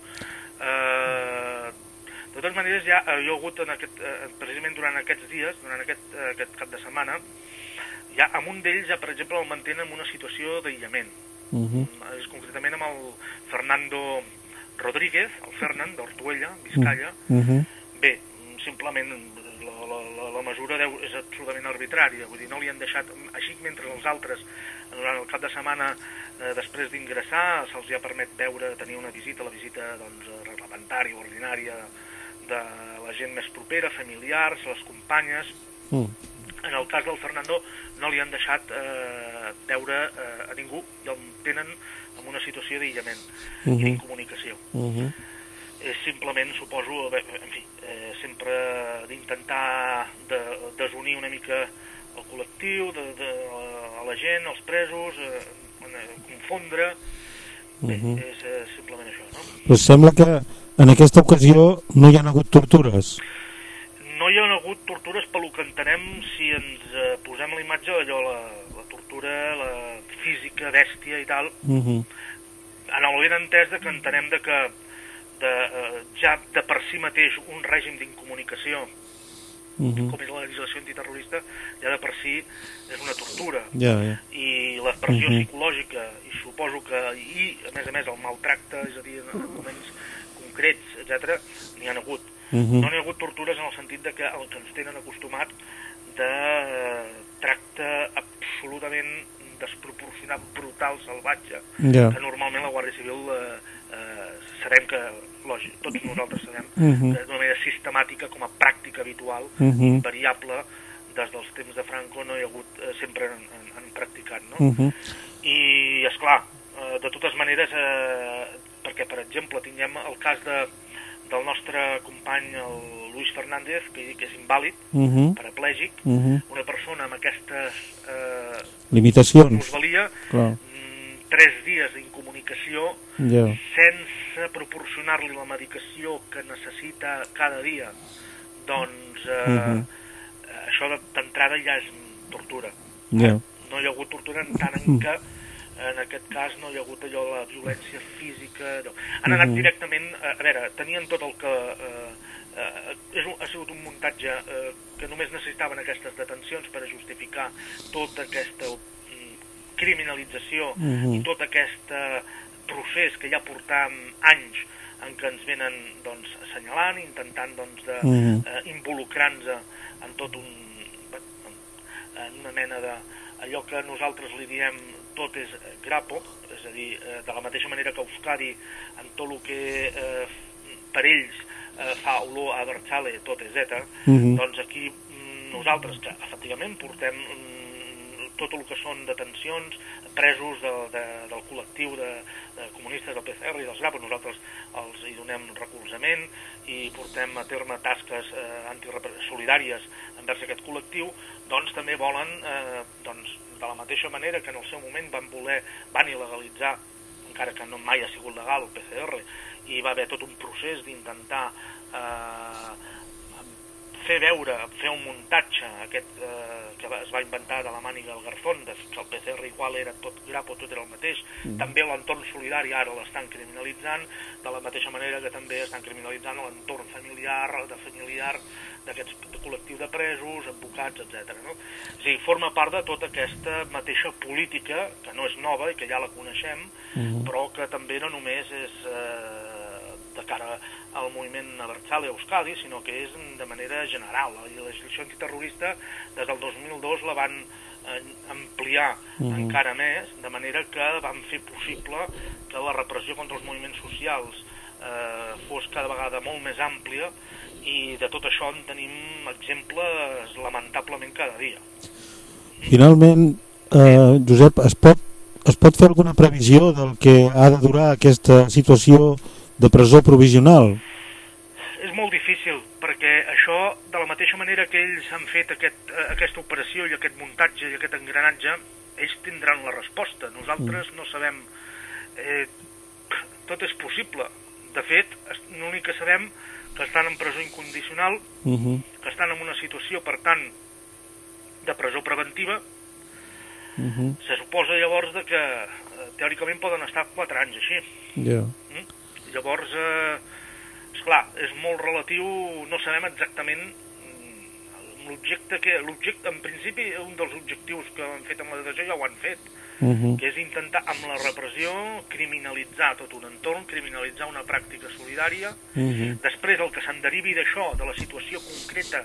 De totes maneres, ja hi ha hagut precisament durant aquests dies, durant aquest cap de setmana, ja amb un d'ells, per exemple, el mantenen en una situació d'aïllament. És concretament amb el Fernando Rodríguez, el Fernan, d'Ortuella, Vizcaya. Bé, simplement la mesura és absolutament arbitrària, vull dir, no li han deixat, així mentre els altres durant el cap de setmana després d'ingressar se'ls ha permet tenir una visita, la visita reglamentària, ordinària de la gent més propera, familiars, les companyes. En el cas del Fernando no li han deixat veure a ningú i el tenen en una situació d'aïllament i d'incomunicació. És simplement, suposo, en fi, sempre d'intentar desunir una mica el col·lectiu, a la gent, els presos, confondre. Bé, és simplement això, no? Però sembla que en aquesta ocasió no hi ha hagut tortures. No hi ha hagut tortures pel que entenem, si ens posem la imatge d'allò, la tortura, la física, bèstia i tal, en el ben entès que entenem que ja de per si mateix un règim d'incomunicació com és la legislació antiterrorista ja de per si és una tortura i la pressió psicològica i suposo que a més el maltracte, és a dir, en moments concrets, etc., n'hi ha hagut. No n'hi ha hagut tortures en el sentit que el que ens tenen acostumat de tracte absolutament desproporcionat, brutal, salvatge, Ja. que normalment la Guàrdia Civil sabem que, lògic, tots nosaltres sabem, que d'una manera sistemàtica, com a pràctica habitual, variable, des dels temps de Franco no hi ha hagut, sempre han practicat, no? I, esclar, de totes maneres, perquè, per exemple, tinguem el cas del nostre company, el Luis Fernández, que és invàlid, paraplègic, una persona amb aquestes limitacions, minusvalia, 3 dies d'incomunicació, sense proporcionar-li la medicació que necessita cada dia, doncs això d'entrada ja és tortura. No hi ha hagut tortura en tant en què en aquest cas no hi ha hagut allò de la violència física. Han anat directament, a veure, tenien tot el que... ha sigut un muntatge que només necessitaven aquestes detencions per a justificar tota aquesta criminalització i tot aquest procés que ja portàvem anys en què ens venen assenyalant, intentant involucrar-nos en tot en una mena de... allò que nosaltres li diem tot és grapo, és a dir, de la mateixa manera que Euskadi, en tot el que per ells fa olor a Berchale, tot és ETA, doncs aquí nosaltres, que efectivament portem tot el que són detencions, presos del col·lectiu de comunistes del PCR i dels grapos, nosaltres els hi donem recolzament i portem a terme tasques solidàries envers aquest col·lectiu, doncs també volen, de la mateixa manera que en el seu moment van il·legalitzar, encara que no mai ha sigut legal, el PCR, i va haver tot un procés d'intentar fer un muntatge aquest que es va inventar de la màniga del Garzón, que el PCR igual era tot grapo, tot era el mateix. També l'entorn solidari ara l'estan criminalitzant, de la mateixa manera que també estan criminalitzant l'entorn familiar d'aquest col·lectiu de presos, advocats, etc. No? O sigui, forma part de tota aquesta mateixa política, que no és nova i que ja la coneixem, però que també no només és de cara al moviment Abertzale Euskadi, sinó que és de manera general. La legislació antiterrorista des del 2002 la van ampliar encara més, de manera que van fer possible que la repressió contra els moviments socials fos cada vegada molt més àmplia, i de tot això en tenim exemples lamentablement cada dia. Finalment, Josep, es pot fer alguna previsió del que ha de durar aquesta situació de presó provisional? És molt difícil, perquè això, de la mateixa manera que ells han fet aquesta operació i aquest muntatge i aquest engranatge, ells tindran la resposta. Nosaltres no sabem... tot és possible. De fet, l'únic que sabem que estan en presó incondicional, que estan en una situació, per tant, de presó preventiva. Se suposa llavors que teòricament poden estar 4 anys així. Llavors, esclar, és molt relatiu, no sabem exactament l'objecte que... En principi, un dels objectius que han fet amb la detenció ja ho han fet, que és intentar, amb la repressió, criminalitzar tot un entorn, criminalitzar una pràctica solidària. Després, el que se'n derivi d'això, de la situació concreta,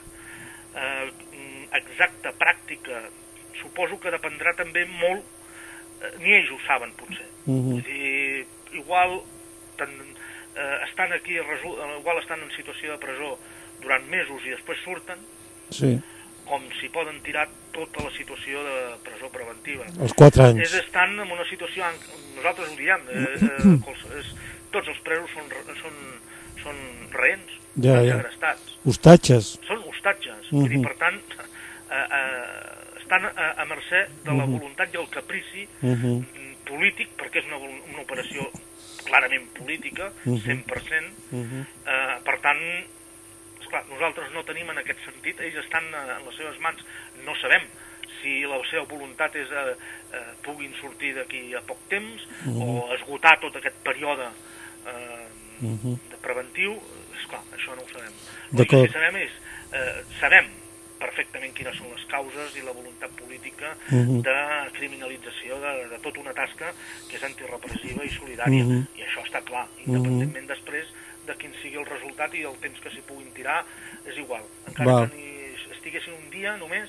exacta, pràctica, suposo que dependrà també molt, ni ells ho saben, potser. Igual estan aquí, igual estan en situació de presó durant mesos i després surten, com si poden tirar tota la situació de presó preventiva. Els 4 anys. Estan en una situació, nosaltres ho diem, tots els presos són rehens, segrestats. Hostatges. Són hostatges, i per tant estan a mercè de la voluntat i el caprici polític, perquè és una operació clarament política, 100%. Per tant, esclar, nosaltres no tenim en aquest sentit, ells estan en les seves mans, no sabem si la seva voluntat és puguin sortir d'aquí a poc temps o esgotar tot aquest període preventiu. Esclar, això no ho sabem. El que sí sabem és, sabem perfectament quines són les causes i la voluntat política de criminalització de tota una tasca que és antirepressiva i solidària, i això està clar, independentment després de quin sigui el resultat i el temps que s'hi puguin tirar, és igual, encara que estiguessin un dia només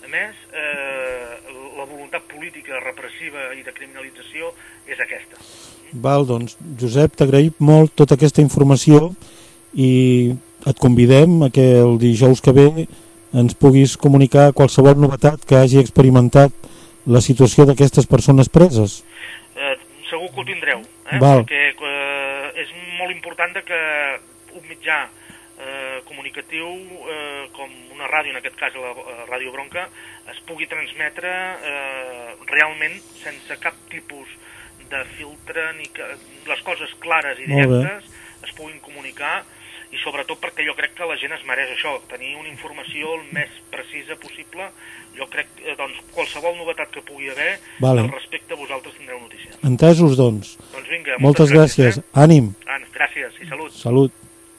A més, la voluntat política repressiva i de criminalització és aquesta. Val, doncs, Josep, t'agraïm molt tota aquesta informació i et convidem a que el dijous que ve ens puguis comunicar qualsevol novetat que hagi experimentat la situació d'aquestes persones preses. Segur que ho tindreu, Val. perquè és molt important que un mitjà comunicatiu com una ràdio, en aquest cas la Ràdio Bronca, es pugui transmetre realment sense cap tipus de filtre, ni que les coses clares i directes es puguin comunicar, i sobretot perquè jo crec que la gent es mereix això, tenir una informació el més precisa possible. Jo crec que qualsevol novetat que pugui haver al respecte vosaltres tindreu notícies. Entesos, doncs. Doncs vinga, moltes gràcies. Ànim. Gràcies i salut. Salut.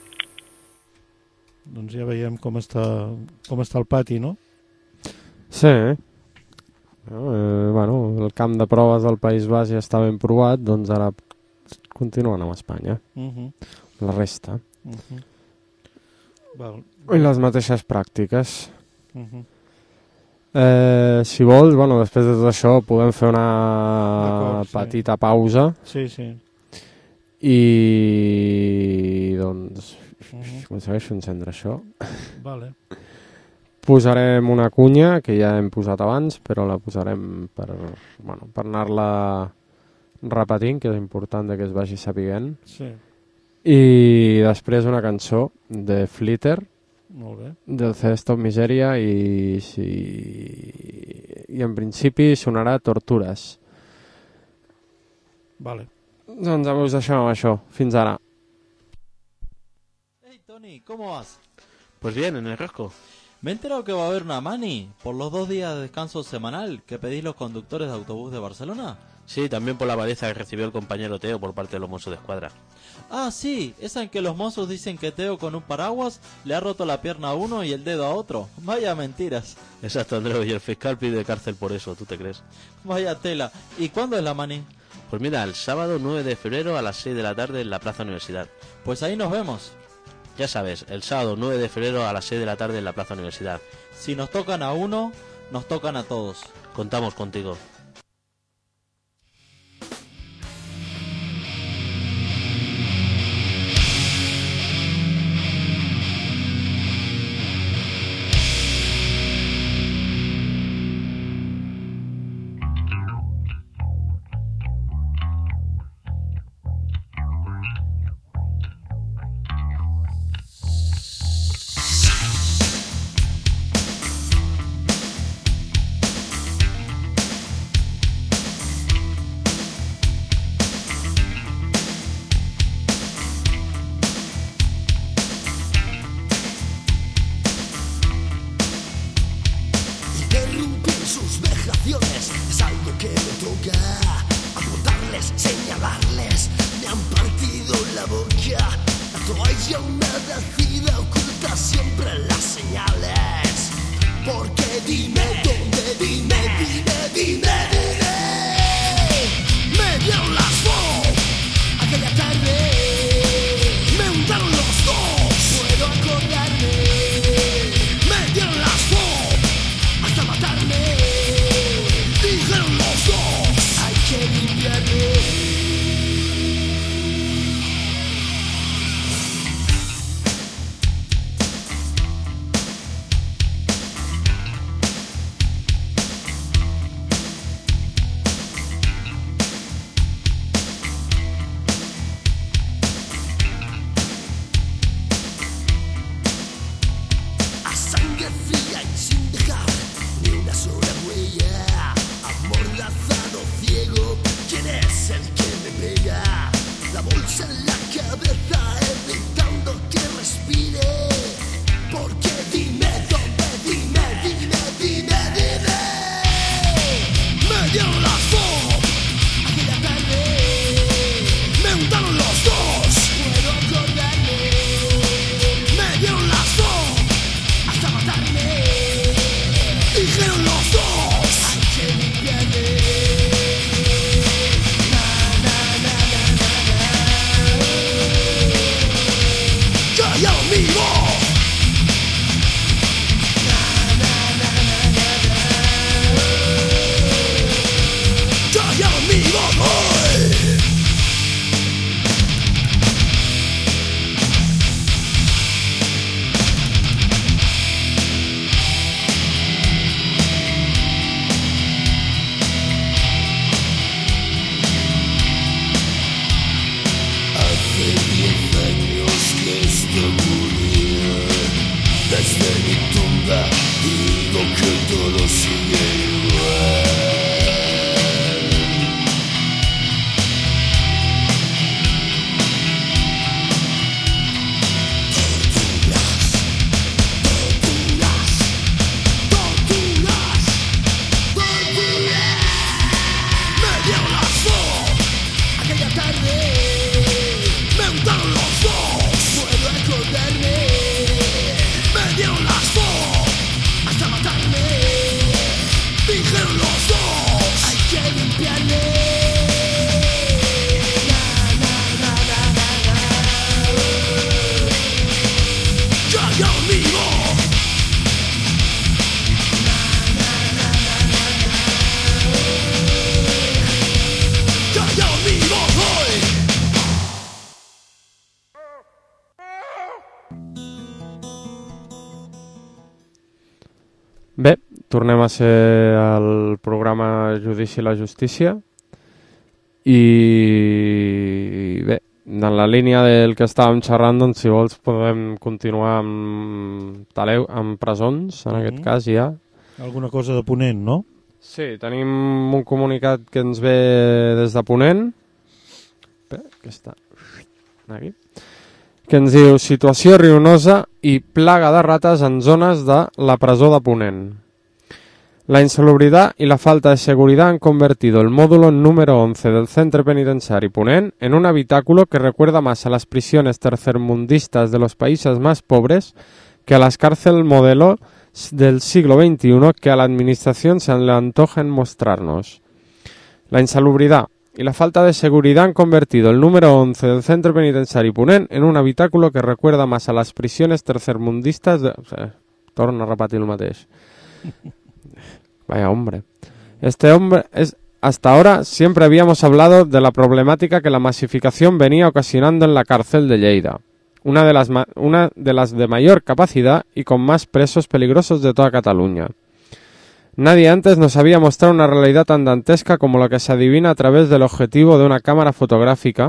Doncs ja veiem com està el pati, no? Sí. Bueno, el camp de proves del País Basc ja està ben provat, doncs ara continuen amb Espanya. La resta. I les mateixes pràctiques. Si vols, bueno, després de tot això podem fer una petita pausa. Sí. I doncs aconsegueixo encendre això. Vale. Posarem una cunya que ja hem posat abans, però la posarem per anar-la repetint, que és important que es vagi sabent. Sí. I després una cançó de Flitter, molt bé, del CD Stop Miseria, i en principi sonarà Tortures. Vale. Doncs us deixem amb això. Fins ara. Hey Tony, ¿cómo vas? Pues bien, en el Rosco. Me he enterado que va a haber una mani por los 2 días de descanso semanal que pedís los conductores de autobús de Barcelona. Sí, también por la paliza que recibió el compañero Teo por parte de los mozos de escuadra. Ah, sí, esa en que los mozos dicen que Teo con un paraguas le ha roto la pierna a uno y el dedo a otro. Vaya mentiras. Exacto, Andreu, y el fiscal pide cárcel por eso, ¿tú te crees? Vaya tela. ¿Y cuándo es la mani? Pues mira, el sábado 9 de febrero a las 6 de la tarde en la Plaza Universidad. Pues ahí nos vemos. Ya sabes, el sábado 9 de febrero a las 6 de la tarde en la Plaza Universidad. Si nos tocan a uno, nos tocan a todos. Contamos contigo. Desde mi tumba digo que todo sigue igual. Me dio la voz aquella tarde, me untaron los dos, puedo esconderme. Me dio las voz hasta matarme. Dijeron los dos, hay que limpiarme. Calla mi voz. Calla mi voz hoy. Bé, tornem a ser al programa Judici i la Justícia i bé, en la línia del que estàvem xerrant, doncs si vols podem continuar amb presons, en aquest cas ja. Alguna cosa de Ponent, no? Sí, tenim un comunicat que ens ve des de Ponent. Bé, que està aquí. Que ens diu situació ruïnosa i plaga de rates en zonas de la presó de Ponent. La insalubridad y la falta de seguridad han convertido el módulo número 11 del Centro Penitenciario Ponent en un habitáculo que recuerda más a las prisiones tercermundistas de los países más pobres que a las cárceles modelo del siglo XXI que a la administración se le antojen mostrarnos. La insalubridad y la falta de seguridad han convertido el número 11 del Centro Penitenciario Ponent en un habitáculo que recuerda más a las prisiones tercermundistas de... torna a repetir el mateix. Vaya hombre. Hasta ahora siempre habíamos hablado de la problemática que la masificación venía ocasionando en la cárcel de Lleida, una de las de mayor capacidad y con más presos peligrosos de toda Cataluña. Nadie antes nos había mostrado una realidad tan dantesca como lo que se adivina a través del objetivo de una cámara fotográfica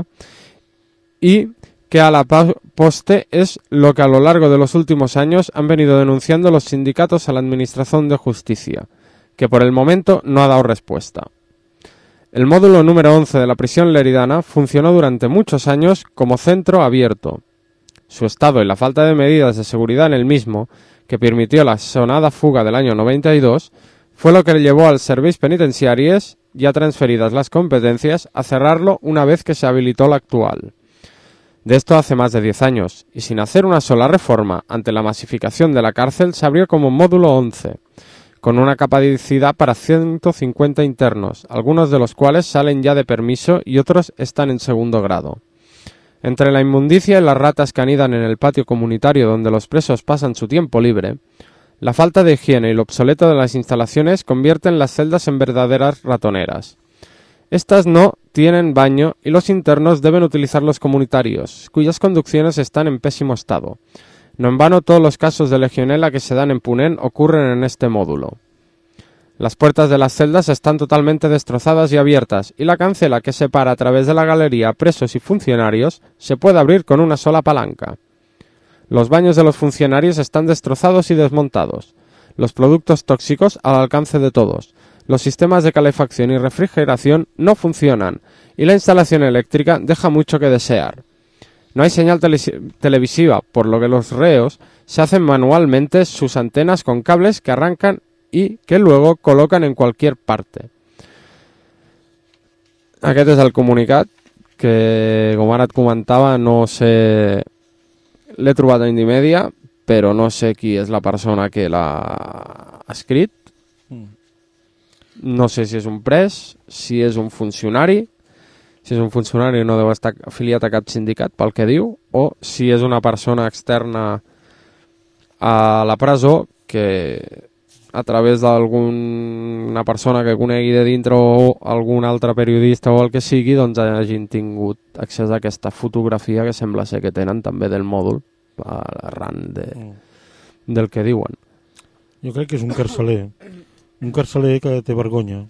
y que a la poste es lo que a lo largo de los últimos años han venido denunciando los sindicatos a la Administración de Justicia, que por el momento no ha dado respuesta. El módulo número 11 de la prisión leridana funcionó durante muchos años como centro abierto. Su estado y la falta de medidas de seguridad en el mismo, que permitió la sonada fuga del año 92, fue lo que le llevó al Serveis Penitenciaris, ya transferidas las competencias, a cerrarlo una vez que se habilitó la actual. De esto hace más de 10 años, y sin hacer una sola reforma ante la masificación de la cárcel, se abrió como módulo 11, con una capacidad para 150 internos, algunos de los cuales salen ya de permiso y otros están en segundo grado. Entre la inmundicia y las ratas que anidan en el patio comunitario donde los presos pasan su tiempo libre, la falta de higiene y lo obsoleto de las instalaciones convierten las celdas en verdaderas ratoneras. Estas no tienen baño y los internos deben utilizar los comunitarios, cuyas conducciones están en pésimo estado. No en vano todos los casos de legionela que se dan en Ponent ocurren en este módulo. Las puertas de las celdas están totalmente destrozadas y abiertas, y la cancela que separa a través de la galería presos y funcionarios se puede abrir con una sola palanca. Los baños de los funcionarios están destrozados y desmontados. Los productos tóxicos al alcance de todos. Los sistemas de calefacción y refrigeración no funcionan, y la instalación eléctrica deja mucho que desear. No hay señal televisiva, por lo que los reos se hacen manualmente sus antenas con cables que arrancan y que luego colocan en cualquier parte. Aquest és el comunicat que, com ara et comentava, no sé... L'he trobat a Indimèdia, però no sé qui és la persona que l'ha escrit. No sé si és un pres, si és un funcionari. Si és un funcionari no deu estar afiliat a cap sindicat, pel que diu, o si és una persona externa a la presó que a través d'alguna persona que conegui de dintre o algun altre periodista o el que sigui, doncs hagin tingut accés a aquesta fotografia que sembla ser que tenen també del mòdul arran del que diuen. Jo crec que és un carceler que té vergonya,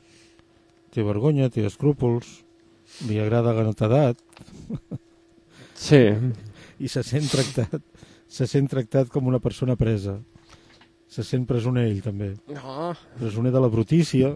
té escrúpols, li agrada la netedat. Sí. i se sent tractat com una persona presa. Se sent presoner ell també. No. Presoner de la brutícia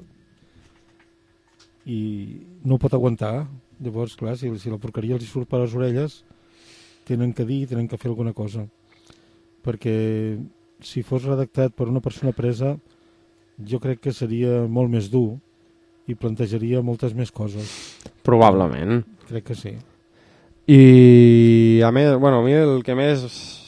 i no ho pot aguantar. Llavors, clar, si la porqueria els hi surt per les orelles, tenen que dir, tenen que fer alguna cosa. Perquè si fos redactat per una persona presa, jo crec que seria molt més dur i plantejaria moltes més coses. Probablement. Crec que sí. I a més, bueno, a mi el que més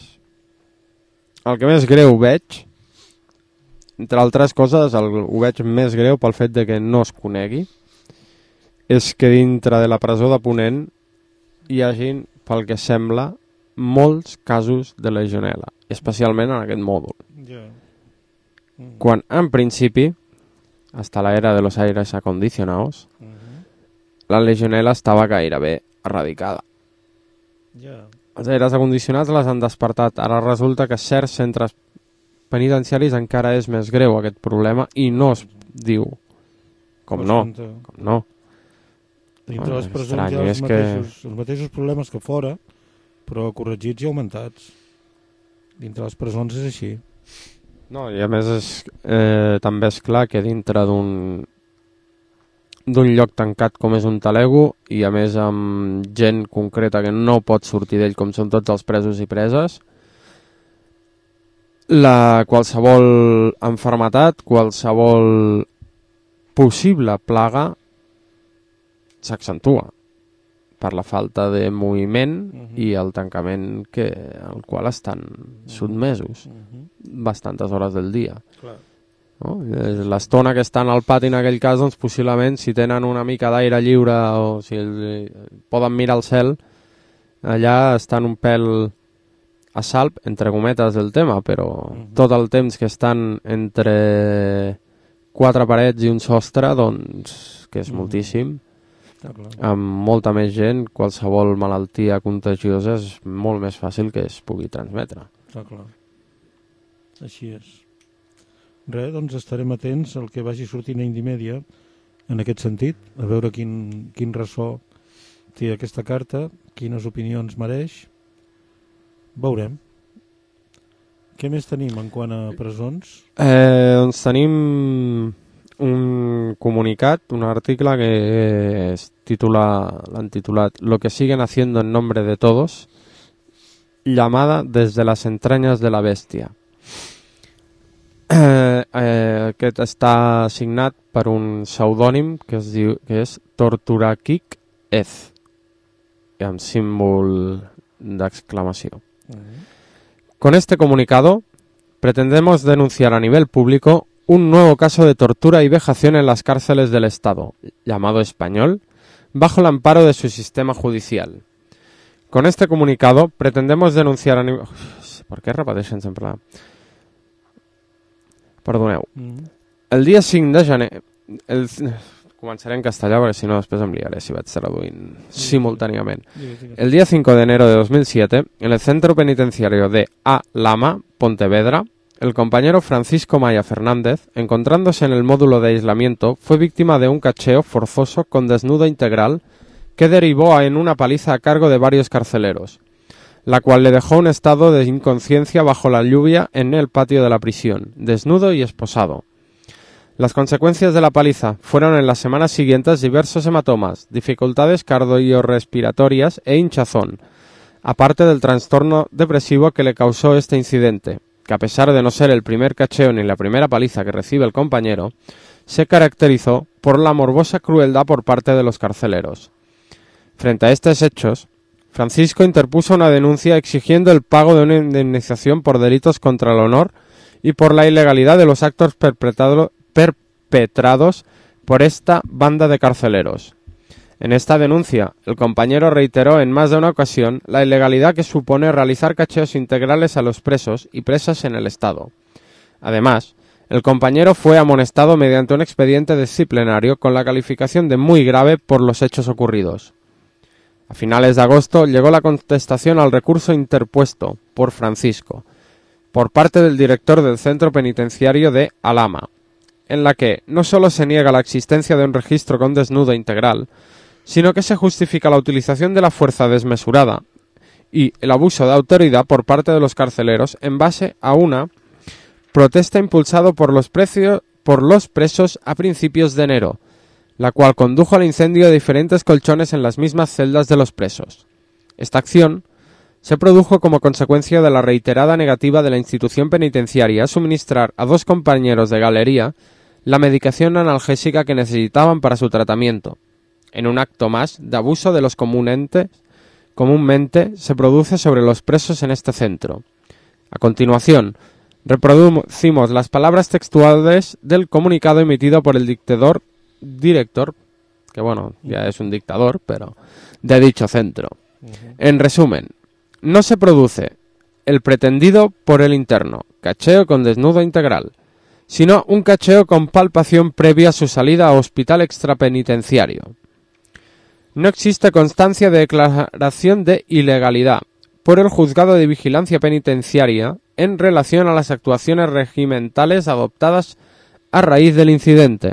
greu veig, entre altres coses, ho veig més greu pel fet de que no es conegui, és que dintre de la presó de Ponent hi hagin, pel que sembla, molts casos de legionela, especialment en aquest mòdul. Yeah. Quan, en principi, hasta la era de los aires acondicionados, la legionela estava gairebé erradicada. Yeah. Els aires acondicionats les han despertat. Ara resulta que certs centres penitenciaris encara és més greu aquest problema i no es diu. Com no? Dintre les presons hi ha els mateixos problemes que fora, però corregits i augmentats. Dintre les presons és així. No, i a més també és clar que dintre d'un lloc tancat com és un talego i a més amb gent concreta que no pot sortir d'ell com són tots els presos i preses, qualsevol enfermetat, qualsevol possible plaga s'accentua per la falta de moviment i el tancament al qual estan sotmesos bastantes hores del dia. Clar. No? L'estona que estan al pati en aquell cas, doncs possiblement si tenen una mica d'aire lliure o si poden mirar al cel, allà estan un pèl a salp, entre cometes del tema, però tot el temps que estan entre 4 parets i un sostre, doncs que és moltíssim, amb molta més gent, qualsevol malaltia contagiosa és molt més fàcil que es pugui transmetre. Clar. Així és. Res, doncs estarem atents al que vagi sortint a Indimèdia en aquest sentit, a veure quin ressò té aquesta carta, quines opinions mereix. Veurem. Què més tenim en quant a presons? Doncs tenim un comunicat, un article que l'han titulat Lo que siguen haciendo en nombre de todos, llamada desde las entrañas de la bestia. Aquest està signat per un pseudònim que és Torturakik Ez, amb símbol d'exclamació. Con este comunicado pretendemos denunciar a nivel público un nuevo caso de tortura y vejación en las cárceles del Estado, llamado español, bajo el amparo de su sistema judicial. Con este comunicado pretendemos denunciar a nivel... ¿Por qué repeteixen sempre la...? Perdoneu. El dia 5 de gener... Començaré en castellà perquè si no després em liaré si vaig traduint simultáneamente. El día 5 de enero de 2007, en el centro penitenciario de A. Lama, Pontevedra, el compañero Francisco Maya Fernández, encontrándose en el módulo de aislamiento, fue víctima de un cacheo forzoso con desnudo integral que derivó en una paliza a cargo de varios carceleros, la cual le dejó un estado de inconsciencia bajo la lluvia en el patio de la prisión, desnudo y esposado. Las consecuencias de la paliza fueron en las semanas siguientes diversos hematomas, dificultades cardiorrespiratorias e hinchazón, aparte del trastorno depresivo que le causó este incidente, que a pesar de no ser el primer cacheo ni la primera paliza que recibe el compañero, se caracterizó por la morbosa crueldad por parte de los carceleros. Frente a estos hechos, Francisco interpuso una denuncia exigiendo el pago de una indemnización por delitos contra el honor y por la ilegalidad de los actos perpetrados por esta banda de carceleros. En esta denuncia, el compañero reiteró en más de una ocasión la ilegalidad que supone realizar cacheos integrales a los presos y presas en el Estado. Además, el compañero fue amonestado mediante un expediente disciplinario con la calificación de muy grave por los hechos ocurridos. A finales de agosto llegó la contestación al recurso interpuesto por Francisco, por parte del director del centro penitenciario de Alhama, en la que no solo se niega la existencia de un registro con desnudo integral, sino que se justifica la utilización de la fuerza desmesurada y el abuso de autoridad por parte de los carceleros en base a una protesta impulsado por los presos a principios de enero, la cual condujo al incendio de diferentes colchones en las mismas celdas de los presos. Esta acción se produjo como consecuencia de la reiterada negativa de la institución penitenciaria a suministrar a 2 compañeros de galería la medicación analgésica que necesitaban para su tratamiento, en un acto más de abuso de los comúnmente se produce sobre los presos en este centro. A continuación, reproducimos las palabras textuales del comunicado emitido por el director, que bueno, ya es un dictador, pero de dicho centro. En resumen, no se produce el pretendido por el interno, cacheo con desnudo integral, sino un cacheo con palpación previa a su salida a hospital extrapenitenciario. No existe constancia de declaración de ilegalidad por el Juzgado de Vigilancia Penitenciaria en relación a las actuaciones regimentales adoptadas a raíz del incidente,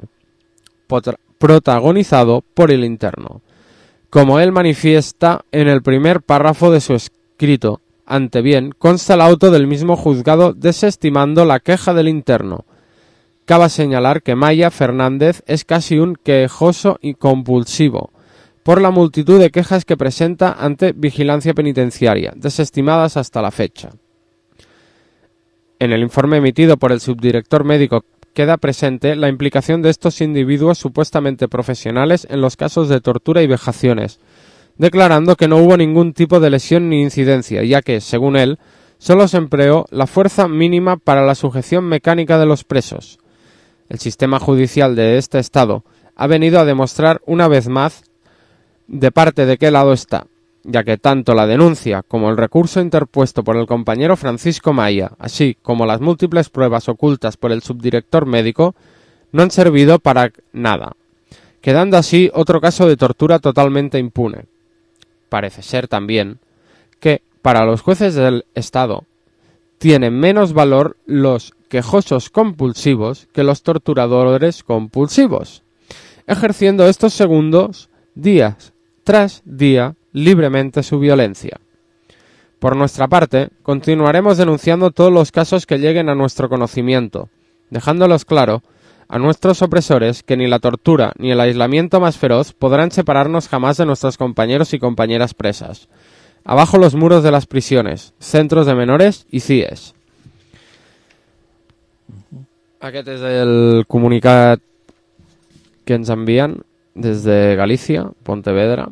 protagonizado por el interno, como él manifiesta en el primer párrafo de su escrito. Ante bien, consta el auto del mismo juzgado desestimando la queja del interno. Cabe señalar que Maya Fernández es casi un quejoso y compulsivo, por la multitud de quejas que presenta ante Vigilancia Penitenciaria, desestimadas hasta la fecha. En el informe emitido por el subdirector médico queda presente la implicación de estos individuos supuestamente profesionales en los casos de tortura y vejaciones, declarando que no hubo ningún tipo de lesión ni incidencia, ya que, según él, solo se empleó la fuerza mínima para la sujeción mecánica de los presos. El sistema judicial de este Estado ha venido a demostrar una vez más de parte de qué lado está, ya que tanto la denuncia como el recurso interpuesto por el compañero Francisco Maya, así como las múltiples pruebas ocultas por el subdirector médico, no han servido para nada, quedando así otro caso de tortura totalmente impune. Parece ser también que, para los jueces del Estado, tienen menos valor los quejosos compulsivos que los torturadores compulsivos, ejerciendo estos segundos días tras día libremente su violencia. Por nuestra parte, continuaremos denunciando todos los casos que lleguen a nuestro conocimiento, dejándolos claro a nuestros opresores que ni la tortura ni el aislamiento más feroz podrán separarnos jamás de nuestros compañeros y compañeras presas. Abajo los muros de las prisiones, centros de menores i CIEs. Aquest és el comunicat que ens envien des de Galícia, Pontevedra.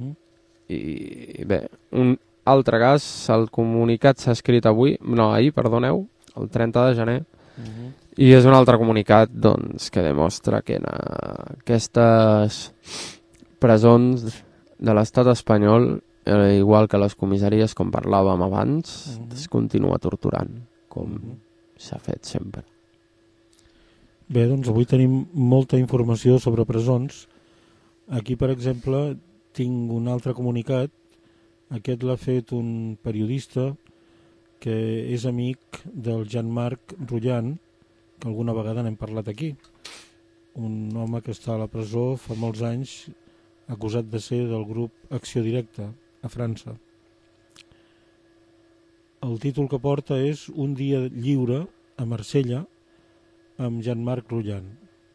I bé, un altre cas, el comunicat s'ha escrit ahir, perdoneu, el 30 de gener, i és un altre comunicat doncs, que demostra que en aquestes presons de l'estat espanyol, igual que les comissaries com parlàvem abans, es continua torturant, com s'ha fet sempre. Bé, doncs avui tenim molta informació sobre presons. Aquí, per exemple, tinc un altre comunicat. Aquest l'ha fet un periodista que és amic del Jean-Marc Rullan, que alguna vegada n'hem parlat aquí. Un home que està a la presó fa molts anys, acusat de ser del grup Acció Directa, a França. El títol que porta és Un dia lliure a Marsella amb Jean-Marc Rullan.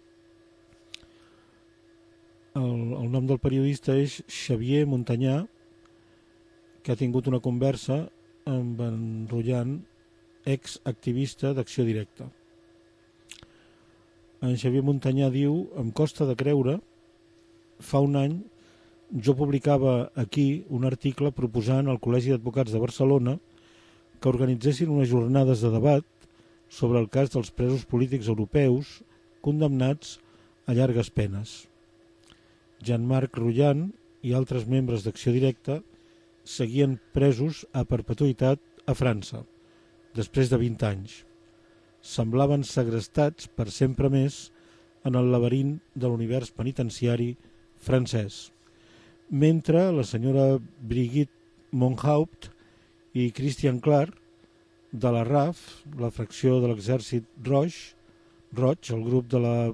El nom del periodista és Xavier Montanyà, que ha tingut una conversa amb en Rullan, ex-activista d'Acció Directa. En Xavier Montanyà diu: em costa de creure, fa un any jo publicava aquí un article proposant al Col·legi d'Advocats de Barcelona que organitzessin unes jornades de debat sobre el cas dels presos polítics europeus condemnats a llargues penes. Jean-Marc Rullan i altres membres d'Acció Directa seguien presos a perpetuïtat a França, després de 20 anys. Semblaven segrestats per sempre més en el laberint de l'univers penitenciari francès, mentre la senyora Brigitte Monhaupt i Christian Clark, de la RAF, la fracció de l'exèrcit roig, el grup de la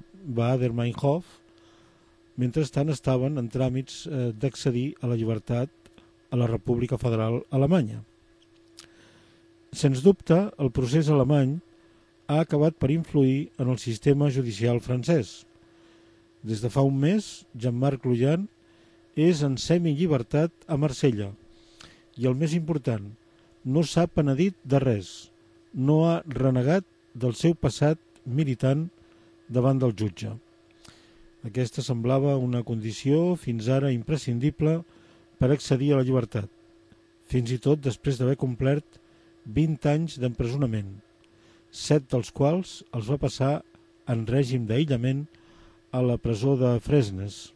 Baader-Meinhof, mentrestant estaven en tràmits d'accedir a la llibertat a la República Federal Alemanya. Sens dubte, el procés alemany ha acabat per influir en el sistema judicial francès. Des de fa un mes, Jean-Marc Luyan és en semillibertat a Marsella i, el més important, no s'ha penedit de res, no ha renegat del seu passat militant davant del jutge. Aquesta semblava una condició fins ara imprescindible per accedir a la llibertat, fins i tot després d'haver complert 20 anys d'empresonament, 7 dels quals els va passar en règim d'aïllament a la presó de Fresnes.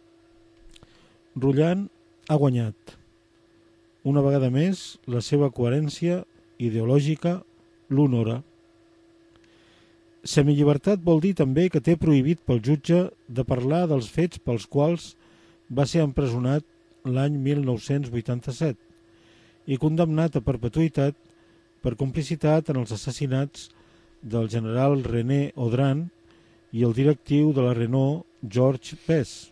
Luyan ha guanyat. Una vegada més, la seva coherència ideològica l'honora. Semillibertat vol dir també que té prohibit pel jutge de parlar dels fets pels quals va ser empresonat l'any 1987 i condemnat a perpetuïtat per complicitat en els assassinats del general René Audran i el directiu de la Renault, Georges Besse.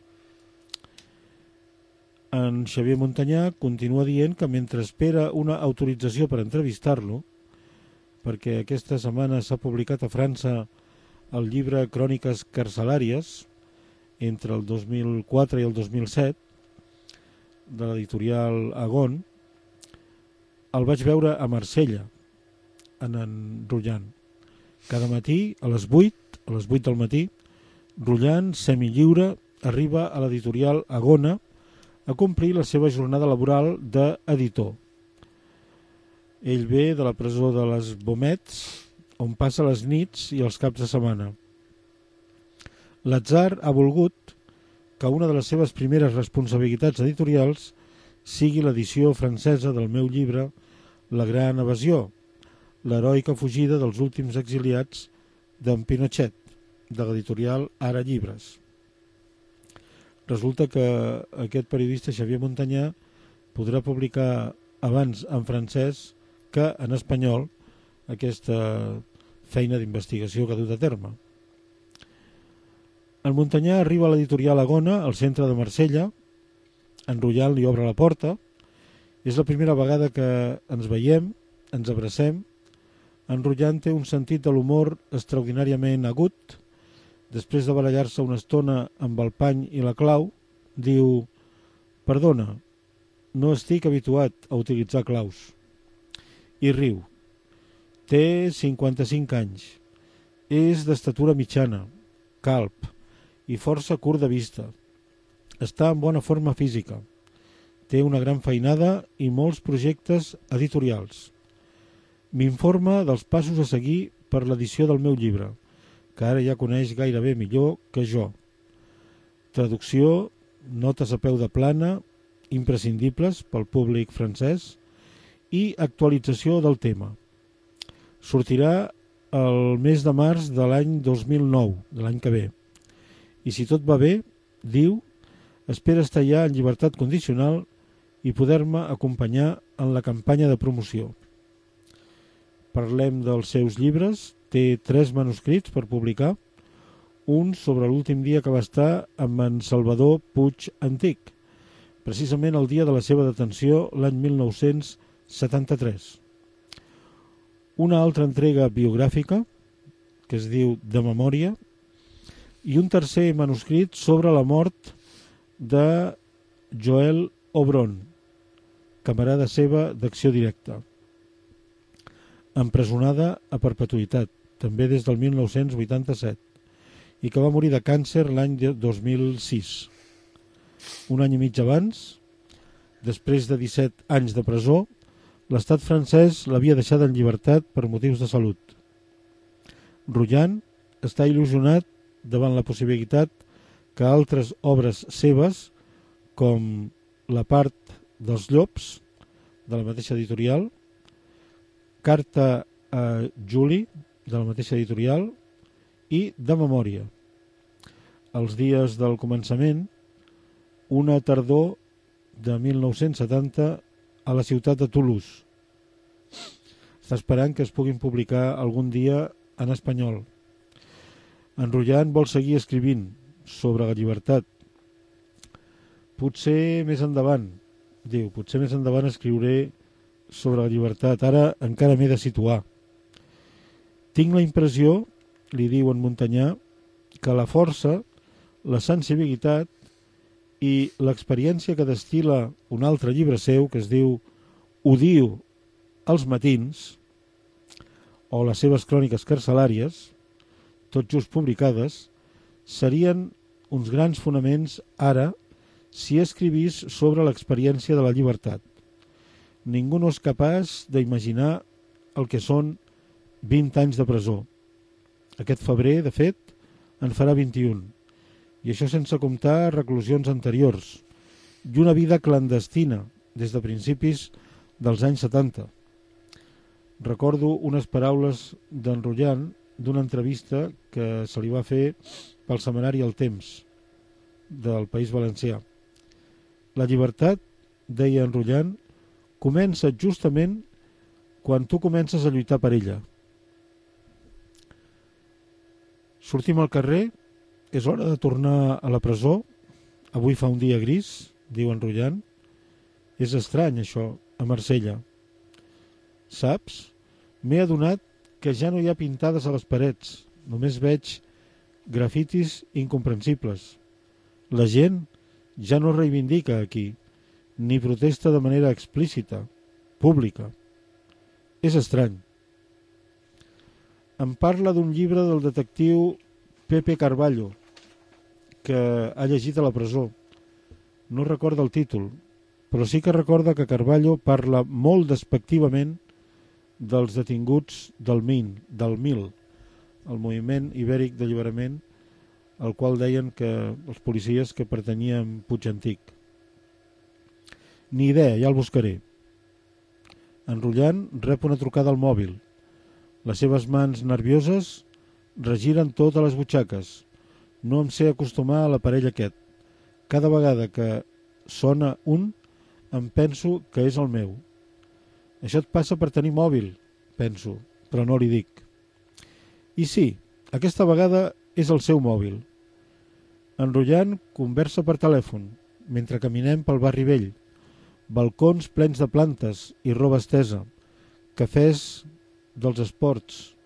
En Xavier Montanyà continua dient que mentre espera una autorització per entrevistar-lo, perquè aquesta setmana s'ha publicat a França el llibre Cròniques carcelàries entre el 2004 i el 2007 de l'editorial Agon, el vaig veure a Marsella, en Luyan. Cada matí, a les 8 del matí, Luyan, semilliure, arriba a l'editorial Agona a complir la seva jornada laboral d'editor. Ell ve de la presó de les Baumets, on passa les nits i els caps de setmana. L'atzar ha volgut que una de les seves primeres responsabilitats editorials sigui l'edició francesa del meu llibre La gran evasió, l'heroica fugida dels últims exiliats d'en Pinochet, de l'editorial Ara Llibres. Resulta que aquest periodista Xavier Montanyà podrà publicar abans en francès que en espanyol aquesta feina d'investigació que ha dut a terme. En Montanyà arriba a l'editorial Agona, al centre de Marsella. En Luyan li obre la porta. És la primera vegada que ens veiem, ens abracem. En Luyan té un sentit de l'humor extraordinàriament agut. Després de barallar-se una estona amb el pany i la clau, diu: «Perdona, no estic habituat a utilitzar claus». I riu. Té 55 anys. És d'estatura mitjana, calb i força curt de vista. Està en bona forma física. Té una gran feinada i molts projectes editorials. M'informa dels passos a seguir per l'edició del meu llibre, que ara ja coneix gairebé millor que jo. Traducció, notes a peu de plana, imprescindibles pel públic francès, i actualització del tema. Sortirà el mes de març de l'any 2009, de l'any que ve. I si tot va bé, diu, espera estar ja en llibertat condicional i poder-me acompanyar en la campanya de promoció. Parlem dels seus llibres. Té 3 manuscrits per publicar, un sobre l'últim dia que va estar amb en Salvador Puig Antic, precisament el dia de la seva detenció l'any 1973. Una altra entrega biogràfica, que es diu De memòria, i un tercer manuscrit sobre la mort de Joël Aubron, camarada seva d'Acció Directa, empresonada a perpetuïtat, també des del 1987, i que va morir de càncer l'any 2006. Un any i mig abans, després de 17 anys de presó, l'estat francès l'havia deixat en llibertat per motius de salut. Luyan està il·lusionat davant la possibilitat que altres obres seves, com La part dels llops, de la mateixa editorial, Carta a Julie, de la mateixa editorial, i De memòria. Els dies del començament, una tardor de 1970 a la ciutat de Toulouse. Està esperant que es puguin publicar algun dia en espanyol. En Luyan vol seguir escrivint sobre la llibertat. Potser més endavant, Diu, potser més endavant escriuré sobre la llibertat. Ara encara m'he de situar. Tinc la impressió, li diu en Montanyà, que la força, la sensibilitat i l'experiència que destila un altre llibre seu, que es diu Odio als matins, o les seves cròniques carcelàries, tot just publicades, serien uns grans fonaments ara si escrivís sobre l'experiència de la llibertat. Ningú no és capaç d'imaginar el que són 20 anys de presó. Aquest febrer, de fet, en farà 21, i això sense comptar reclusions anteriors, i una vida clandestina des de principis dels anys 70. Recordo unes paraules d'en Rullan d'una entrevista que se li va fer pel setmanari El Temps del País Valencià. La llibertat, deia en Rullan, comença justament quan tu comences a lluitar per ella. Sortim al carrer, és hora de tornar a la presó, avui fa un dia gris, diu en Rullan. És estrany això, a Marsella. Saps? M'he adonat que ja no hi ha pintades a les parets, només veig grafitis incomprensibles. La gent ja no reivindica aquí, ni protesta de manera explícita, pública. És estrany. Em parla d'un llibre del detectiu Pepe Carballo, que ha llegit a la presó. No recorda el títol, però sí que recorda que Carballo parla molt despectivament dels detinguts del MIL, el Moviment Ibèric d'Alliberament, al qual deien que els policies que pertanyien a Puig Antic. Ni idea, ja el buscaré. En Rullan rep una trucada al mòbil. Les seves mans nervioses regiren totes les butxaques. No em sé acostumar a l'aparell aquest. Cada vegada que sona un, em penso que és el meu. Això et passa per tenir mòbil, penso, però no li dic. I sí, aquesta vegada és el seu mòbil. En Rullan conversa per telèfon, mentre caminem pel barri vell. Balcons plens de plantes i roba estesa, cafès dels esports,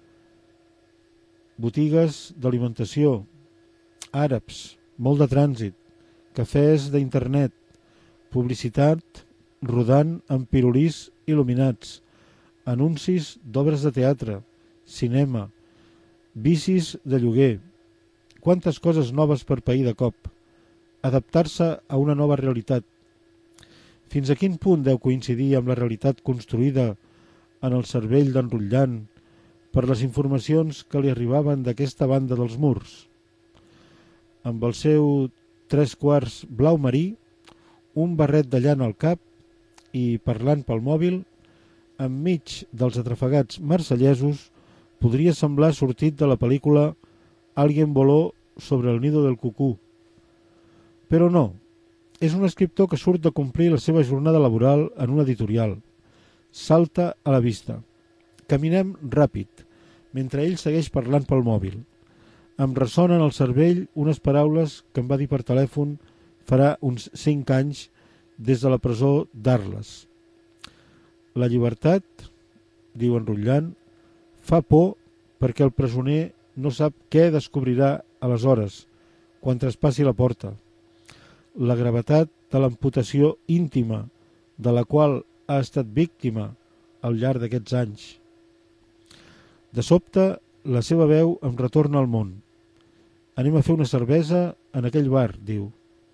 botigues d'alimentació, àrabs, molt de trànsit, cafès d'internet, publicitat rodant amb pirulís il·luminats, anuncis d'obres de teatre, cinema, bicis de lloguer. Quantes coses noves per pair de cop. Adaptar-se a una nova realitat. Fins a quin punt deu coincidir amb la realitat construïda en el cervell d'en Rullan per les informacions que li arribaven d'aquesta banda dels murs? Amb el seu 3/4 blau marí, un barret de llana al cap i parlant pel mòbil, enmig dels atrafegats marsellesos, podria semblar sortit de la pel·lícula Alguien voló sobre el nido del cucú. Però no, és un escriptor que surt de complir la seva jornada laboral en un editorial. Salta a la vista. Caminem ràpid, mentre ell segueix parlant pel mòbil. Em ressonen al cervell unes paraules que em va dir per telèfon farà uns 5 anys des de la presó d'Arles. La llibertat, diu en Rullan, fa por perquè el presoner no sap què descobrirà aleshores, quan traspassi la porta. La gravetat de l'amputació íntima de la qual ha estat víctima al llarg d'aquests anys. De sobte, la seva veu em retorna al món. Anem a fer una cervesa en aquell bar, diu.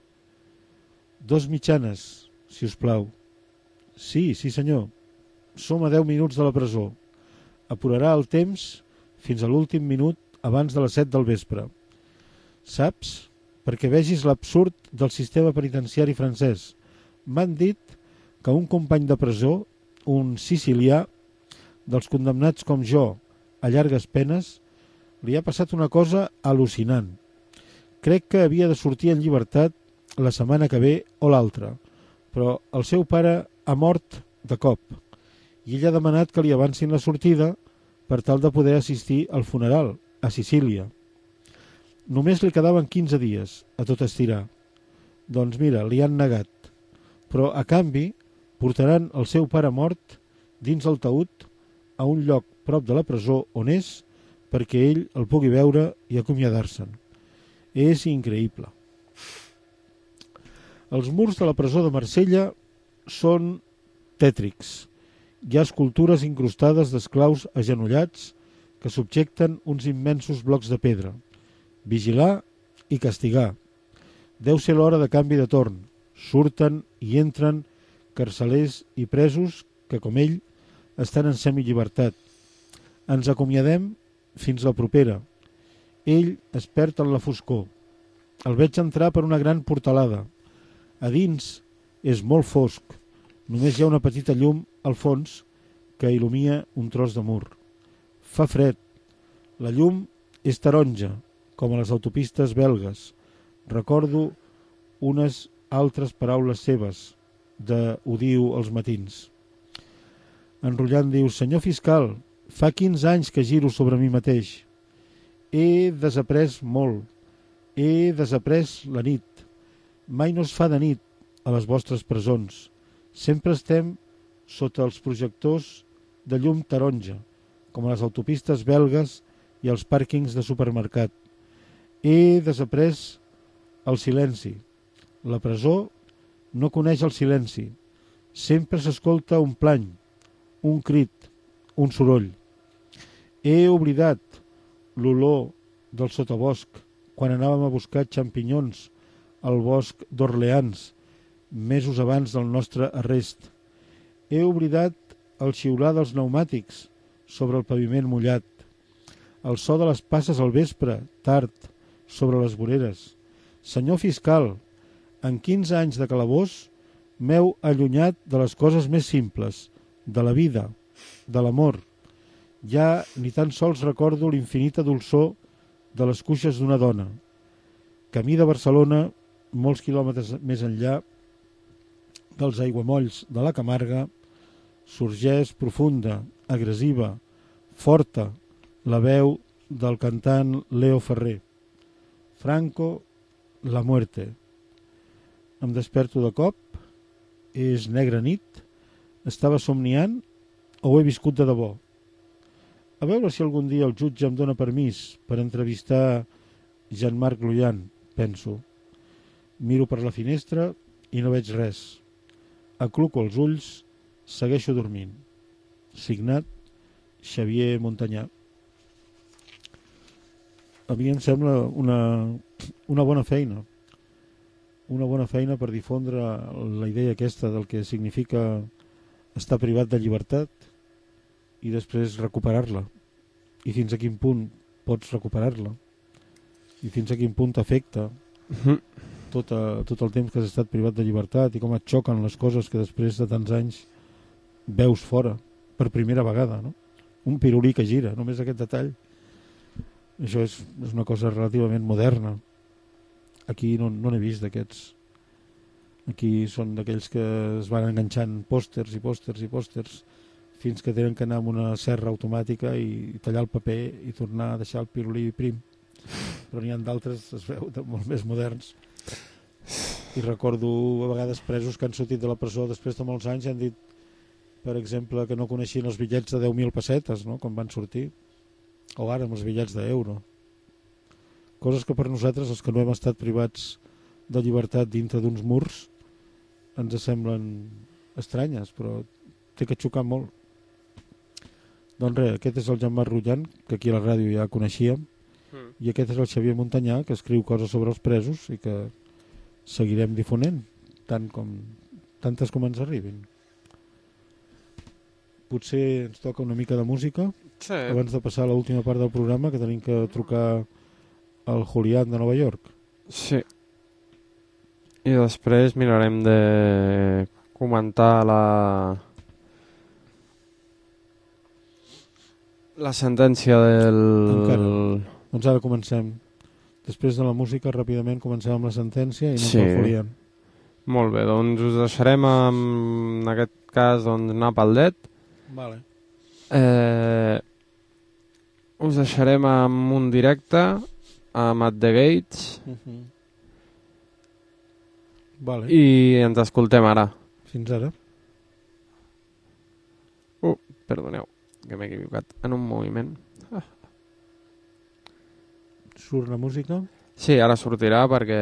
2 mitjanes, si us plau. Sí, senyor. Som a 10 minuts de la presó. Apurarà el temps fins a l'últim minut abans de les 7 del vespre. Saps? Perquè vegis l'absurd del sistema penitenciari francès. M'han dit que un company de presó, un sicilià, dels condemnats com jo a llargues penes, li ha passat una cosa al·lucinant. Crec que havia de sortir en llibertat la setmana que ve o l'altra, però el seu pare ha mort de cop i ell ha demanat que li avancin la sortida per tal de poder assistir al funeral a Sicília. Només li quedaven 15 dies a tot estirar. Doncs mira, li han negat. però a canvi portaran el seu pare mort dins el taüt a un lloc prop de la presó on és perquè ell el pugui veure i acomiadar-se'n. És increïble. Els murs de la presó de Marsella són tètrics. Hi ha escultures incrustades d'esclaus agenollats que subjecten uns immensos blocs de pedra. Vigilar i castigar. Deu ser l'hora de canvi de torn. Surten i entren carcelers i presos que, com ell, estan en semillibertat. Ens acomiadem fins la propera. Ell es perd en la foscor. El veig entrar per una gran portalada. A dins és molt fosc. Només hi ha una petita llum al fons que il·lumina un tros de mur. Fa fred. La llum és taronja, com a les autopistes belgues. Recordo unes altres paraules seves de "ho diu als matins". Enrotllant diu: senyor fiscal, fa 15 anys que giro sobre mi mateix. He desaprès molt. He desaprès la nit. Mai no es fa de nit a les vostres presons. Sempre estem sota els projectors de llum taronja, com a les autopistes belgues i els pàrquings de supermercat. He desaprès el silenci. La presó no coneix el silenci. Sempre s'escolta un plany, un crit, un soroll. He oblidat l'olor del sotabosc quan anàvem a buscar xampinyons al bosc d'Orleans, mesos abans del nostre arrest. He oblidat el xiular dels pneumàtics sobre el paviment mullat, el so de les passes al vespre, tard, sobre les voreres. Senyor fiscal, en 15 anys de calabós m'heu allunyat de les coses més simples, de la vida, de l'amor. Ja ni tan sols recordo l'infinita dolçor de les cuixes d'una dona. Camí de Barcelona, molts quilòmetres més enllà dels aiguamolls de la Camarga, sorgeix profunda, agressiva, forta, la veu del cantant Leo Ferrer. Franco, la muerte. Em desperto de cop, és negra nit, estava somniant o ho he viscut de debò? A veure si algun dia el jutge em dóna permís per entrevistar Jean-Marc Loyan, penso. Miro per la finestra i no veig res. Acluco els ulls, segueixo dormint. Signat Xavier Montanyà. A mi em sembla una bona feina. Una bona feina per difondre la idea aquesta del que significa estar privat de llibertat i després recuperar-la. I fins a quin punt pots recuperar-la. I fins a quin punt t'afecta tot el temps que has estat privat de llibertat i com et xoquen les coses que després de tants anys veus fora per primera vegada, no? Un pirulí que gira, només aquest detall. Això és una cosa relativament moderna. Aquí no n'he vist d'aquests. Aquí són d'aquells que es van enganxant pòsters i pòsters i pòsters fins que tenen que anar amb una serra automàtica i tallar el paper i tornar a deixar el pirulí prim. Però n'hi ha d'altres, es veu, molt més moderns. I recordo a vegades presos que han sortit de la presó després de molts anys i han dit, per exemple, que no coneixien els bitllets de 10.000 pessetes, no?, quan van sortir. O ara amb els bitllets d'euro. Coses que per nosaltres, els que no hem estat privats de llibertat dintre d'uns murs, ens semblen estranyes, però té que xocar molt. Doncs res, aquest és el Jean-Marc Loyan, que aquí a la ràdio ja coneixíem, i aquest és el Xavier Montanyà, que escriu coses sobre els presos i que seguirem difonent, tantes com ens arribin. Potser ens toca una mica de música, sí, abans de passar a l'última part del programa, que tenim que trucar al Julián de Nova York. Sí. I després mirarem de comentar la sentència del... Encara. Doncs ara comencem. Després de la música, ràpidament comencem amb la sentència i anem sí. pel Julián. Molt bé, doncs us deixarem en aquest cas anar pel det. Vale. Us deixarem amb un directe amb At The Gates. Vale. I ens escoltem ara. fins ara. Perdoneu, que m'he equivocat en un moviment. Surt la música? Sí, ara sortirà perquè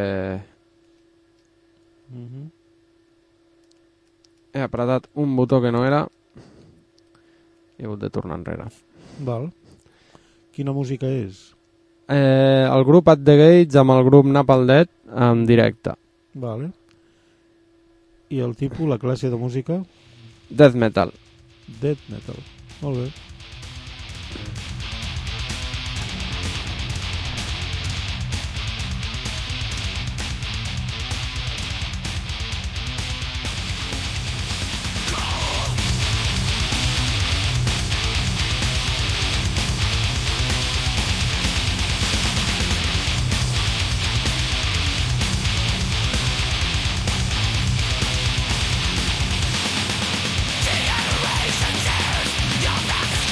he apretat un botó que no era i he hagut de tornar enrere. Val. Quina música és? El grup At The Gates amb el grup Napalm Death en directe. Vale. I el tipus, la classe de música? Death Metal. Death Metal. Molt bé. Generations years, your back is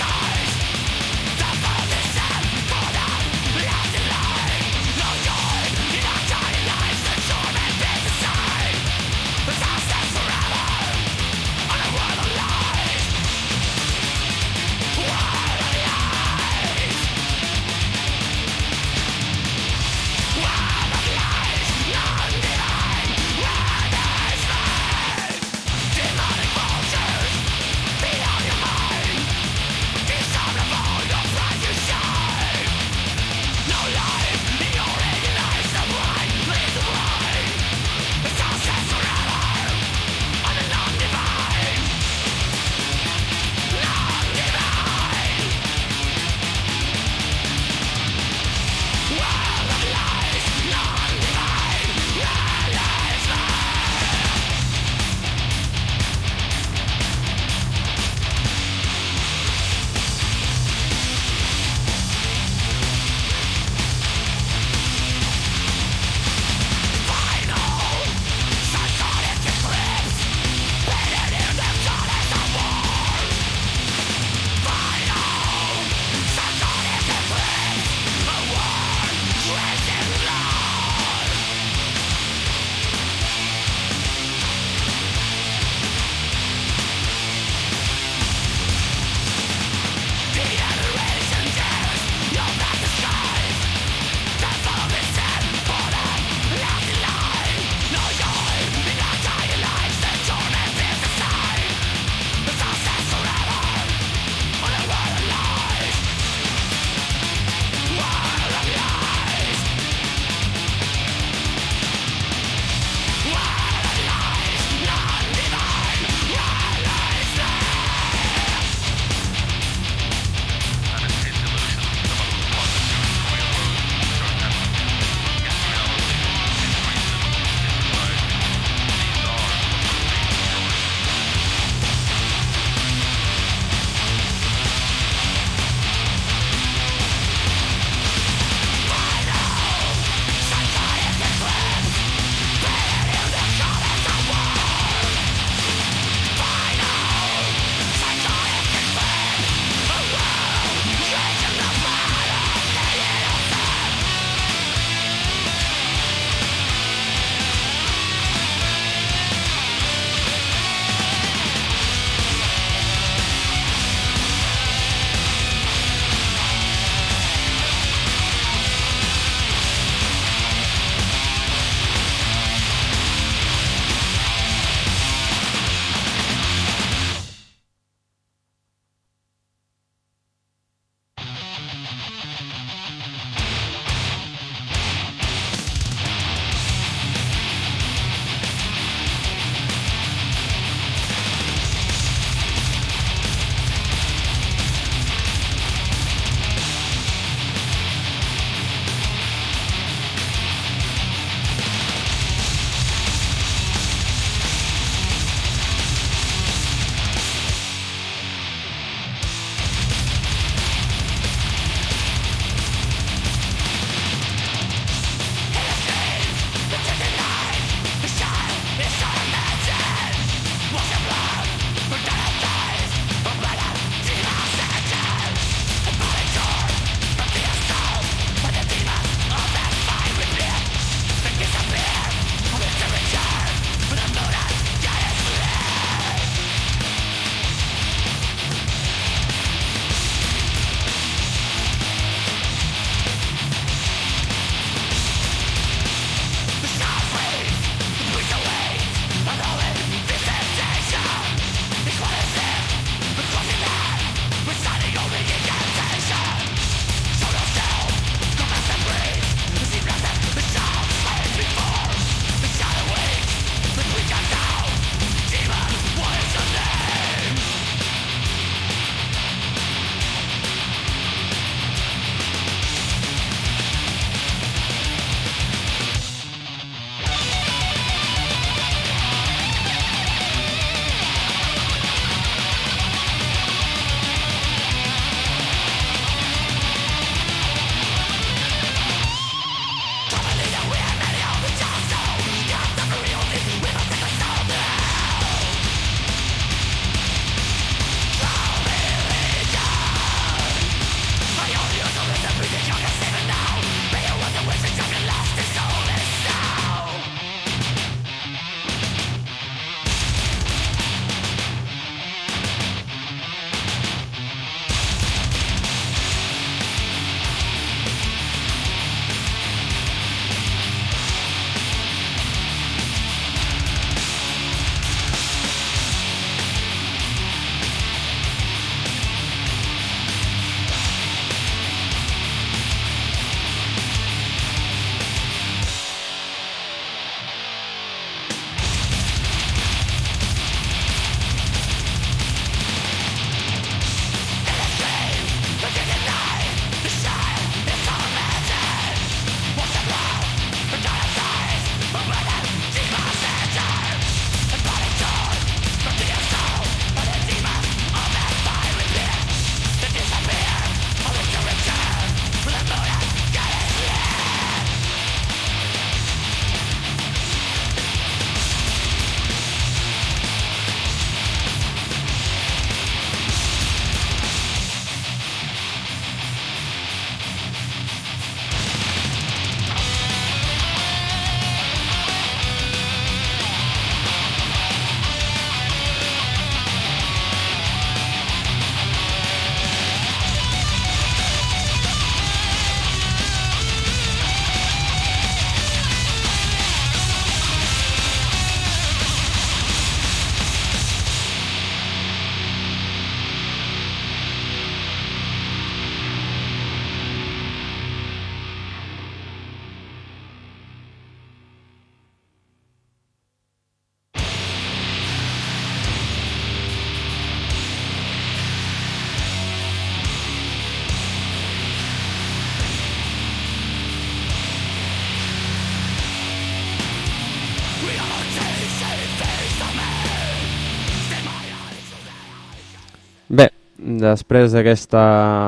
després d'aquesta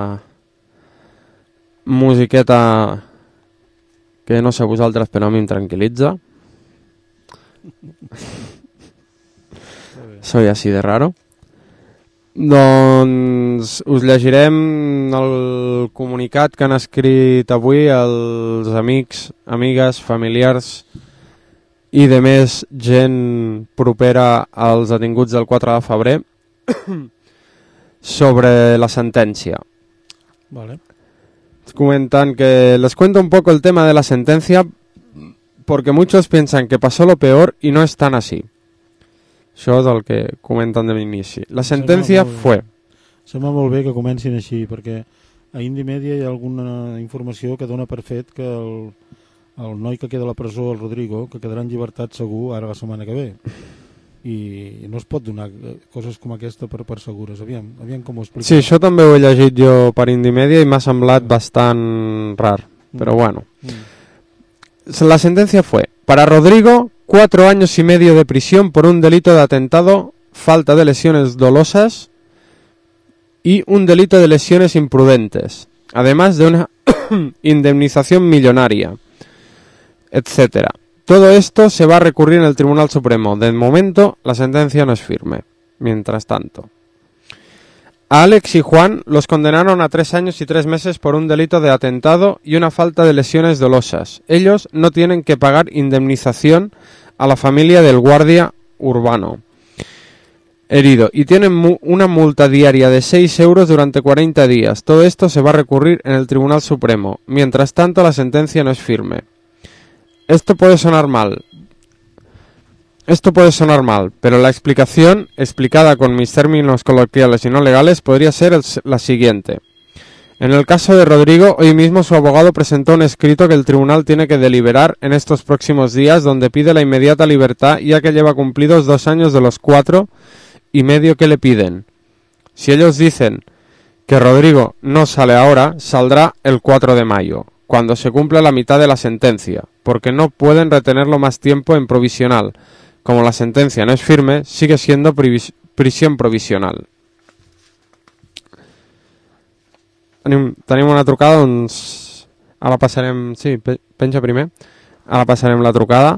musiqueta que no sé vosaltres però a mi em tranquil·litza. Soy así de raro. Doncs us llegirem el comunicat que han escrit avui els amics, amigues, familiars i de més gent propera als detinguts del 4 de febrer sobre la sentencia. Vale. Comentan que les cuento un poco el tema de la sentencia porque muchos piensan que pasó lo peor y no es tan así. Això és el que comenten de l'inici. La sentència fue... Sembla molt bé que comencin així, perquè a Indie Media hi ha alguna informació que dona per fet que el noi que queda a la presó, el Rodrigo, que quedarà en llibertat segur ara la setmana que ve. I no es pot donar coses com aquesta per segures. Aviam com ho explico. Sí, això també ho he llegit jo per Indie Media i m'ha semblat bastant rar, però bueno. La sentencia fue: para Rodrigo, 4 años y medio de prisión por un delito de atentado, falta de lesiones dolosas y un delito de lesiones imprudentes, además de una indemnización millonaria, etcétera. Todo esto se va a recurrir en el Tribunal Supremo. De momento, la sentencia no es firme. Mientras tanto, a Alex y Juan los condenaron a 3 años y 3 meses por un delito de atentado y una falta de lesiones dolosas. Ellos no tienen que pagar indemnización a la familia del guardia urbano herido y tienen una multa diaria de 6 euros durante 40 días. Todo esto se va a recurrir en el Tribunal Supremo. Mientras tanto, la sentencia no es firme. Esto puede sonar mal, pero la explicación, explicada con mis términos coloquiales y no legales, podría ser la siguiente. En el caso de Rodrigo, hoy mismo su abogado presentó un escrito que el tribunal tiene que deliberar en estos próximos días, donde pide la inmediata libertad, ya que lleva cumplidos 2 años de los 4 y medio que le piden. Si ellos dicen que Rodrigo no sale ahora, saldrá el 4 de mayo, cuando se cumpla la mitad de la sentencia, porque no pueden retenerlo más tiempo en provisional. Como la sentencia no es firme, sigue siendo prisión provisional. Tenim una trucada, doncs ara passarem... Sí, penja primer. Ara passarem la trucada.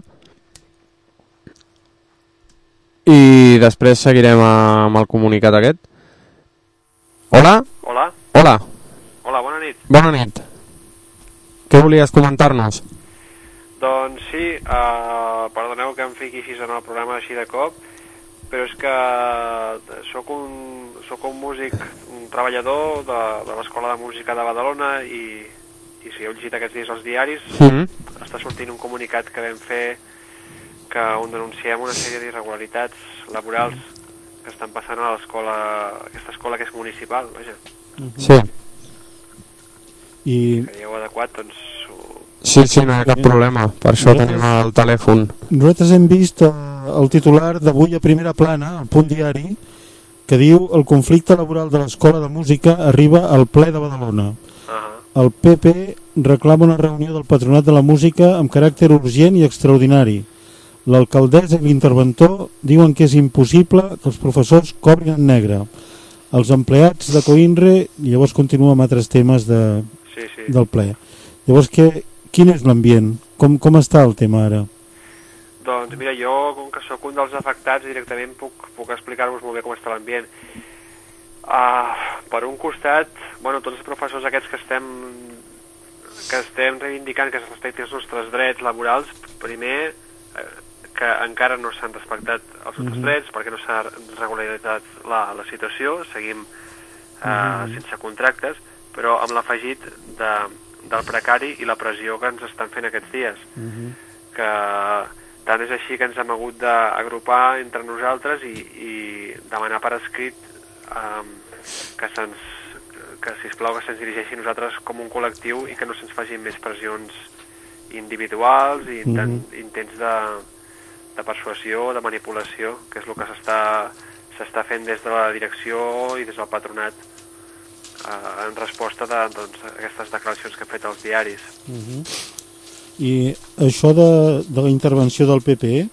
I després seguirem amb el comunicat aquest. Hola? Hola. Hola. Hola, bona nit. Bona nit. Què volies comentar-nos? Doncs sí, perdoneu que em fiqui així en el programa així de cop, però és que sóc un músic, un treballador de l'Escola de Música de Badalona i si heu llegit aquests dies als diaris, està sortint un comunicat que vam fer on denunciem una sèrie d'irregularitats laborals que estan passant a l'escola, aquesta escola que és municipal, vaja. Sí. I... Creieu adequat, doncs... Sí, no hi ha cap problema, per això tenim el telèfon. Nosaltres hem vist el titular d'avui a primera plana, al Punt Diari, que diu: el conflicte laboral de l'Escola de Música arriba al ple de Badalona. El PP reclama una reunió del Patronat de la Música amb caràcter urgent i extraordinari. L'alcaldessa i l'interventor diuen que és impossible que els professors cobrin en negre. Els empleats de Coinre, i llavors continua amb altres temes del ple. Llavors, quin és l'ambient? Com està el tema ara? Doncs mira, jo, com que sóc un dels afectats, directament puc explicar-vos molt bé com està l'ambient. Per un costat, tots els professors aquests que estem reivindicant que es respectin els nostres drets laborals, primer, que encara no s'han respectat els nostres drets, perquè no s'ha regularitzat la situació, seguim sense contractes, però amb l'afegit del precari i la pressió que ens estan fent aquests dies. Que tant és així que ens hem hagut d'agrupar entre nosaltres i demanar per escrit que sisplau que se'ns dirigeixi a nosaltres com un col·lectiu i que no se'ns facin més pressions individuals i intents de persuasió, de manipulació, que és el que s'està fent des de la direcció i des del patronat en resposta a aquestes declaracions que han fet als diaris. I això de la intervenció del PP,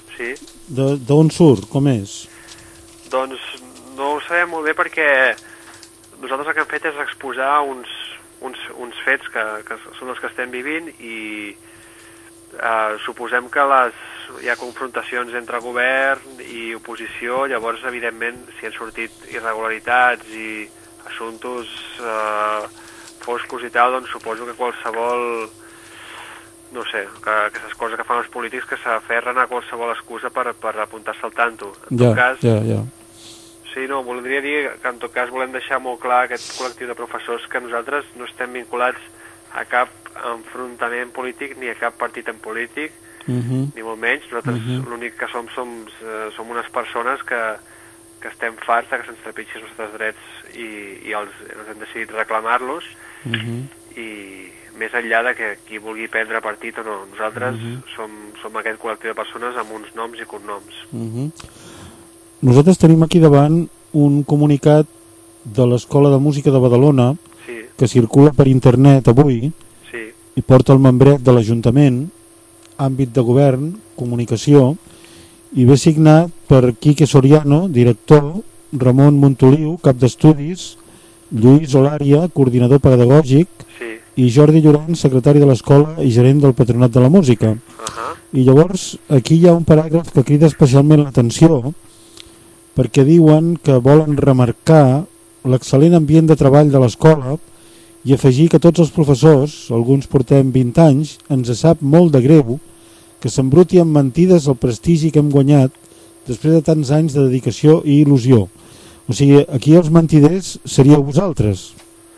d'on surt? Com és? Doncs no ho sabem molt bé perquè nosaltres el que hem fet és exposar uns fets que són els que estem vivint i suposem que hi ha confrontacions entre govern i oposició, llavors evidentment si han sortit irregularitats i assumptes foscos i tal, doncs suposo que qualsevol, no sé, que aquestes coses que fan els polítics que s'aferren a qualsevol excusa per apuntar-se al tanto. En tot cas, sí, no, voldria dir que en tot cas volem deixar molt clar a aquest col·lectiu de professors que nosaltres no estem vinculats a cap enfrontament polític ni a cap partit en polític, ni molt menys. Nosaltres l'únic que som unes persones que estem farts que se'ns trepitgin els nostres drets i els hem decidit reclamar-los i més enllà de que qui vulgui prendre partit o no. Nosaltres som aquest col·lectiu de persones amb uns noms i cognoms. Nosaltres tenim aquí davant un comunicat de l'Escola de Música de Badalona que circula per internet avui i porta el membret de l'Ajuntament, àmbit de govern, comunicació, i ve signat per Quique Soriano, director, Ramon Montoliu, cap d'estudis, Lluís Olària, coordinador pedagògic, i Jordi Llorenç, secretari de l'escola i gerent del Patronat de la Música. I llavors aquí hi ha un paràgraf que crida especialment l'atenció perquè diuen que volen remarcar l'excel·lent ambient de treball de l'escola i afegir que tots els professors, alguns portem 20 anys, ens sap molt de greu que s'embruti amb mentides el prestigi que hem guanyat després de tants anys de dedicació i il·lusió. O sigui, aquí els mentiders seríeu vosaltres.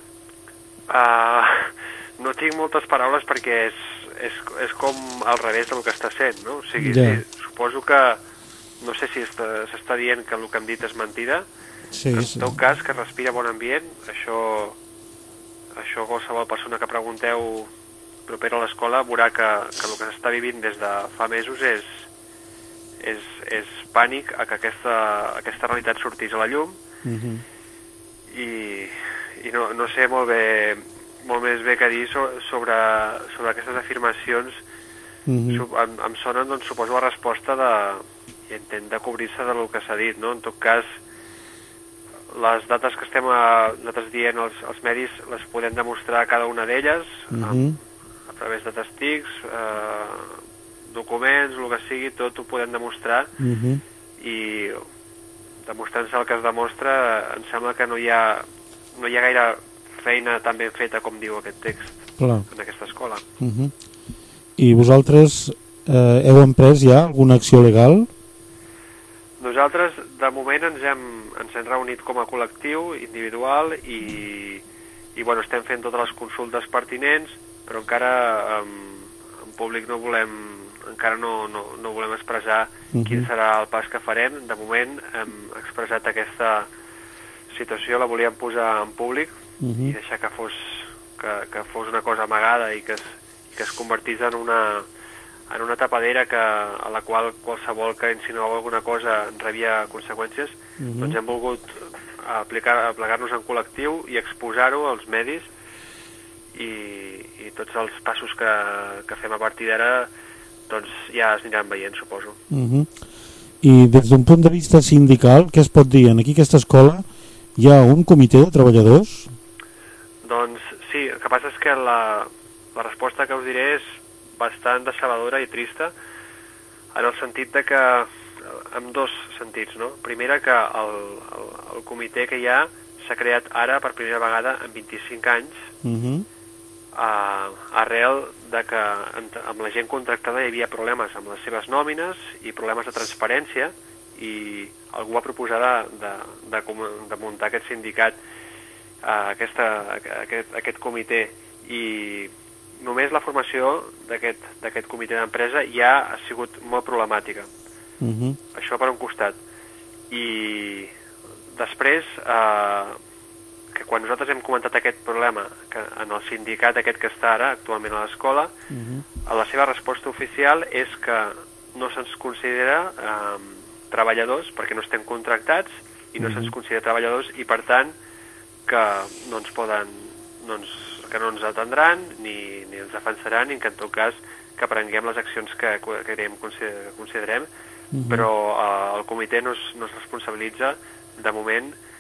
No tinc moltes paraules perquè és com al revés del que està sent, no? O sigui, suposo que no sé si s'està dient que el que hem dit és mentida. En tot cas, que respira bon ambient, això qualsevol persona que pregunteu propera a l'escola veurà que el que s'està vivint des de fa mesos és pànic a que aquesta realitat sortís a la llum i no sé molt més bé que dir sobre aquestes afirmacions. Em sonen, doncs, suposo, la resposta intent de cobrir-se del que s'ha dit, no? En tot cas, les dates que estem nosaltres dient als medis les podem demostrar cada una d'elles a través de testics, documents, el que sigui, tot ho podem demostrar i demostrant-se el que es demostra em sembla que no hi ha gaire feina tan ben feta com diu aquest text en aquesta escola. I vosaltres heu emprès ja alguna acció legal? Nosaltres, de moment, ens hem reunit com a col·lectiu individual i bueno, estem fent totes les consultes pertinents, però encara en públic no volem expressar quin serà el pas que farem. De moment hem expressat aquesta situació, la volíem posar en públic i deixar que fos una cosa amagada i que es convertís en una tapadera a la qual qualsevol que insinuava alguna cosa rebia conseqüències. Doncs hem volgut plegar-nos en col·lectiu i exposar-ho als medis i tots els passos que fem a partir d'ara doncs ja es aniran veient, suposo. I des d'un punt de vista sindical, què es pot dir? Aquí a aquesta escola hi ha un comitè de treballadors? Doncs sí, el que passa és que la resposta que us diré és bastant decebedora i trista en el sentit de que en dos sentits, no? Primera, que el comitè que hi ha s'ha creat ara per primera vegada en 25 anys arrel de que amb la gent contractada hi havia problemes amb les seves nòmines i problemes de transparència i algú va proposar de muntar aquest sindicat, aquest comitè, i només la formació d'aquest comitè d'empresa ja ha sigut molt problemàtica. Això per un costat. I després, que quan nosaltres hem comentat aquest problema que en el sindicat aquest que està ara actualment a l'escola, la seva resposta oficial és que no se'ns considera treballadors perquè no estem contractats i no se'ns considera treballadors i per tant que no ens poden que no ens atendran ni ens defensaran ni que en tot cas que prenguem les accions que considerem, però el comitè no es responsabilitza de moment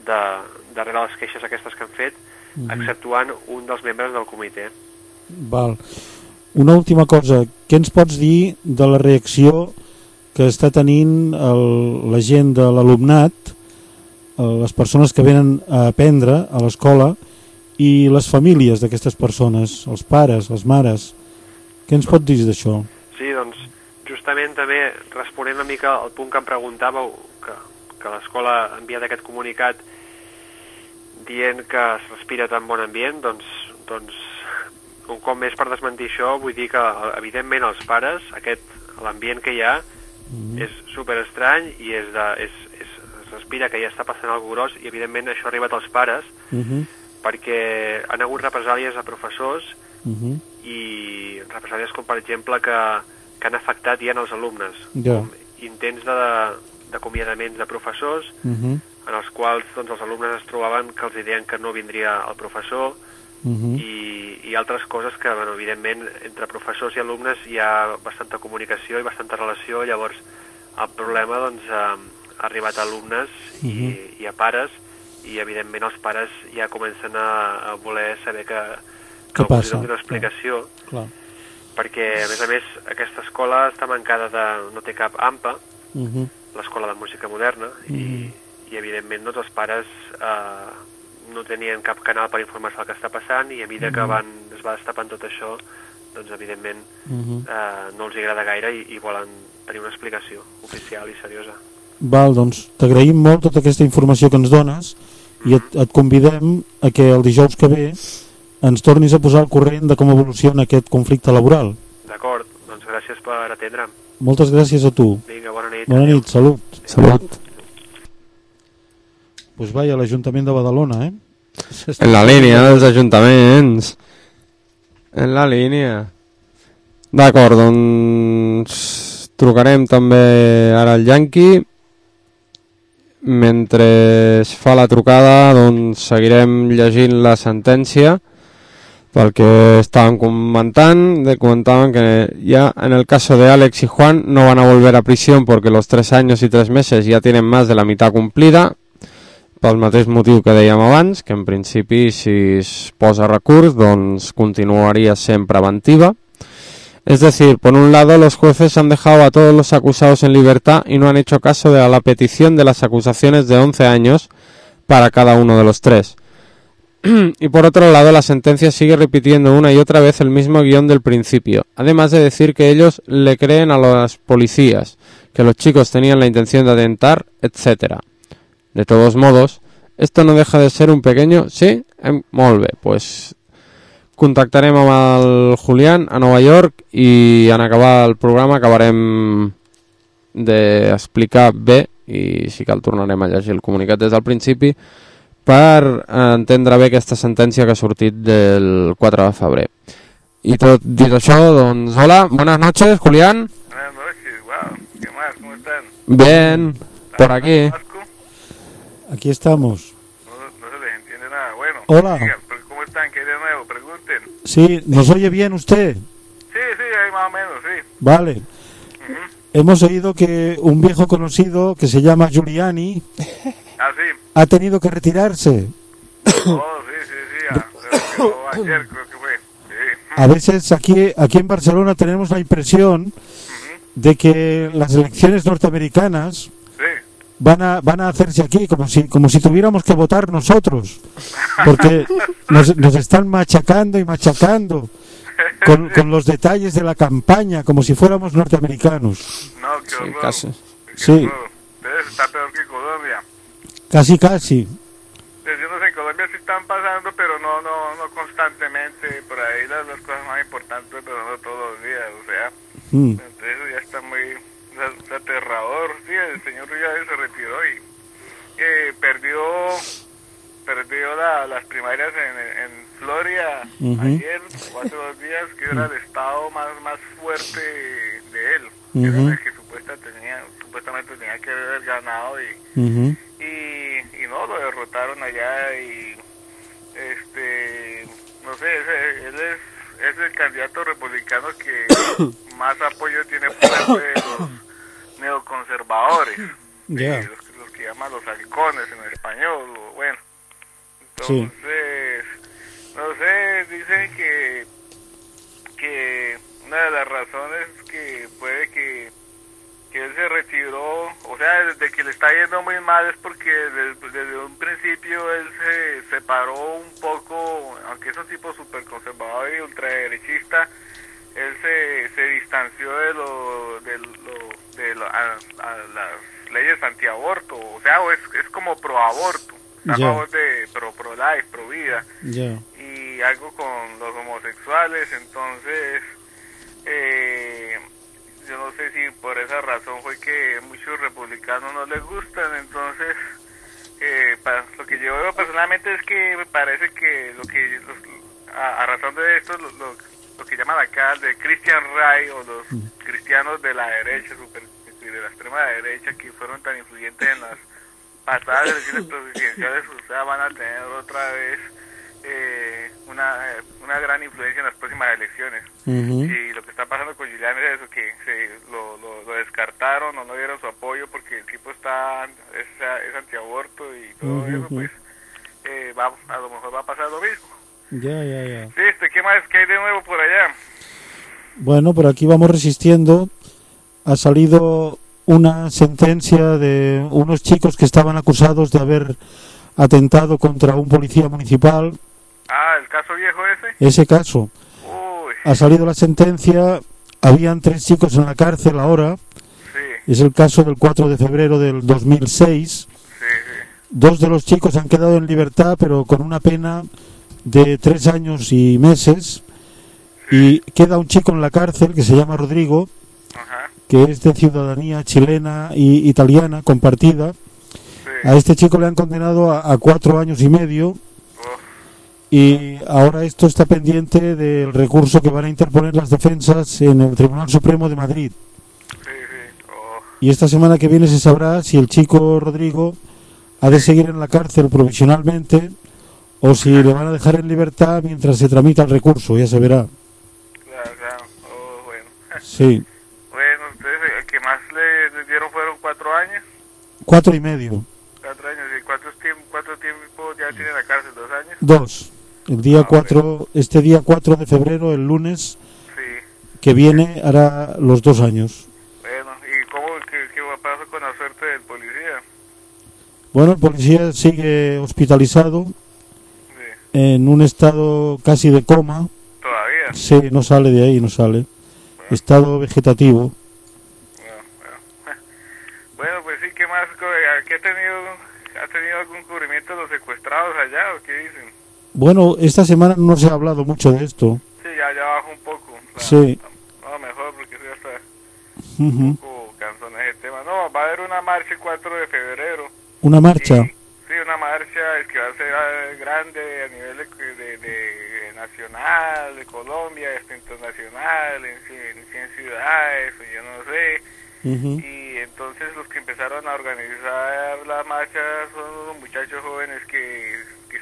darrere les queixes aquestes que han fet, exceptuant un dels membres del comitè. Val. Una última cosa, què ens pots dir de la reacció que està tenint la gent de l'alumnat, les persones que venen a aprendre a l'escola i les famílies d'aquestes persones, els pares, les mares? Què ens pots dir d'això? Sí, doncs, justament també responent una mica al punt que em preguntàveu, que l'escola ha enviat aquest comunicat dient que es respira tan bon ambient, doncs un cop més per desmentir això, vull dir que evidentment els pares, l'ambient que hi ha és super estrany i es respira que ja està passant alguna cosa gros, i evidentment això ha arribat als pares perquè han hagut represàlies a professors i represàlies com per exemple que han afectat ja els alumnes, com intents d'acomiadaments de professors en els quals doncs, els alumnes es trobaven que els deien que no vindria el professor i altres coses que, bueno, evidentment, entre professors i alumnes hi ha bastanta comunicació i bastanta relació, llavors el problema doncs, ha arribat a alumnes i a pares, i evidentment els pares ja comencen a voler saber que algú els doni una explicació, perquè a més aquesta escola està mancada no té cap AMPA, l'escola de música moderna, i evidentment doncs, els pares no tenien cap canal per informar-se del que està passant, i a mesura que es va destapant tot això, doncs evidentment no els agrada gaire i volen tenir una explicació oficial i seriosa. Val, doncs t'agraïm molt tota aquesta informació que ens dones i et convidem a que el dijous que ve ens tornis a posar al corrent de com evoluciona aquest conflicte laboral. D'acord, doncs gràcies per atendre'm. Moltes gràcies a tu. Vinga, bona nit. Bona nit, salut. Salut. Pues vaya, l'Ajuntament de Badalona, En la línia dels ajuntaments. En la línia. D'acord, doncs trucarem també ara al Yankee. Mentre es fa la trucada, doncs seguirem llegint la sentència, pel que estaban comentaban que ya en el caso de Alex y Juan no van a volver a prisión porque los 3 años y 3 meses ya tienen más de la mitad cumplida, pel mateix motiu que dèiem abans, que en principi si es posa recurs doncs continuaría sent preventiva. Es decir, por un lado los jueces han dejado a todos los acusados en libertad y no han hecho caso de la petición de las acusaciones de 11 años para cada uno de los 3. Y por otro lado la sentencia sigue repitiendo una y otra vez el mismo guión del principio, además de decir que ellos le creen a los policías, que los chicos tenían la intención de atentar, etc. De todos modos, esto no deja de ser un pequeño... Sí? Molt bé, pues contactarem amb el Julián a Nova York i en acabar el programa acabarem d'explicar bé, i si cal tornarem a llegir el comunicat des del principi per entendre bé aquesta sentència que ha sortit del 4 de febrer. I tot dit això, doncs hola, buenas noches, Julián. Buenas noches, wow, ¿qué más? ¿Cómo están? Bien, por aquí. Aquí estamos. No se les entiende nada, bueno. Hola. Digan, ¿cómo están? ¿Qué de nuevo? Pregunten. Sí, ¿nos oye bien usted? Sí, ahí más o menos, sí. Vale. Hemos oído que un viejo conocido que se llama Giuliani ha tenido que retirarse. Oh, sí, ayer creo que fue. Sí. A veces aquí en Barcelona tenemos la impresión de que las elecciones norteamericanas van a hacerse aquí como si tuviéramos que votar nosotros, porque nos están machacando y machacando con los detalles de la campaña como si fuéramos norteamericanos. No, qué horror. Sí, casi. Sí. Está peor que Colombia. Casi. Pues yo no sé, en Colombia sí están pasando, pero no constantemente. Por ahí las cosas más importantes, pero no todos los días, o sea. Entonces eso ya está muy aterrador. Sí, el señor Ruiz se retiró y perdió las primarias en Florida ayer, o hace 2 días, que era el estado más fuerte de él, que era el que supuestamente tenía que haber ganado y no, lo derrotaron allá y no sé, él es el candidato republicano que más apoyo tiene fuerte de los neoconservadores, los que llaman los halcones en español, Entonces, no sé, dicen que una de las razones que puede que él se retiró, o sea, desde que le está yendo muy mal es porque desde un principio él se separó un poco, aunque es un tipo súper conservador y ultraderechista, él se distanció de las leyes antiaborto, o sea, es como pro-aborto, a favor de pro-life, pro-vida, y algo con los homosexuales. Entonces yo no sé si por esa razón fue que muchos republicanos no les gustan. Entonces lo que yo veo personalmente es que me parece que a razón de esto lo que llaman acá de Christian Right, o los cristianos de la derecha, de la extrema derecha, que fueron tan influyentes en las pasadas elecciones presidenciales, o sea, van a tener otra vez una gran influencia en las próximas elecciones. Y lo que está pasando con Giuliani es eso, que lo descartaron o no dieron su apoyo porque el tipo es antiaborto y todo eso, pues a lo mejor va a pasar lo mismo. Ya. Sí, ¿qué más? ¿Qué hay de nuevo por allá? Bueno, por aquí vamos resistiendo. Ha salido una sentencia de unos chicos que estaban acusados de haber atentado contra un policía municipal. Ah, ¿el caso viejo ese? Ese caso. Uy. Ha salido la sentencia. Habían 3 chicos en la cárcel ahora. Sí. Es el caso del 4 de febrero del 2006. Sí. 2 de los chicos han quedado en libertad, pero con una pena de 3 años y meses. Y queda un chico en la cárcel que se llama Rodrigo, que es de ciudadanía chilena y italiana compartida. A este chico le han condenado a 4 años y medio. Y ahora esto está pendiente del recurso que van a interponer las defensas en el Tribunal Supremo de Madrid. Y esta semana que viene se sabrá si el chico Rodrigo ha de seguir en la cárcel provisionalmente o si le van a dejar en libertad mientras se tramita el recurso, ya se verá. Claro. Bueno. Sí. Bueno, entonces el que más le dieron fueron 4 años. 4 y medio. 4 años. ¿Y cuánto tiempo ya tiene la cárcel? 2 años. 2. El día 4, este día 4 de febrero, el lunes que viene, hará los 2 años. Bueno, ¿y qué pasa con la suerte del policía? Bueno, el policía sigue hospitalizado en un estado casi de coma. ¿Todavía? Sí, no sale de ahí, no sale. Estado vegetativo. Bueno, pues sí, ¿qué más? ¿Qué ha tenido algún cubrimiento de los secuestrados allá o qué dicen? Bueno, esta semana no se ha hablado mucho de esto. Sí, ya bajó un poco. Sí. No, mejor porque eso ya está un poco cansón ese tema. No, va a haber una marcha el 4 de febrero. ¿Una marcha? Sí, una marcha que va a ser grande a nivel de nacional, de Colombia, internacional, en 100 ciudades, o yo no sé. Y entonces los que empezaron a organizar la marcha son unos muchachos jóvenes que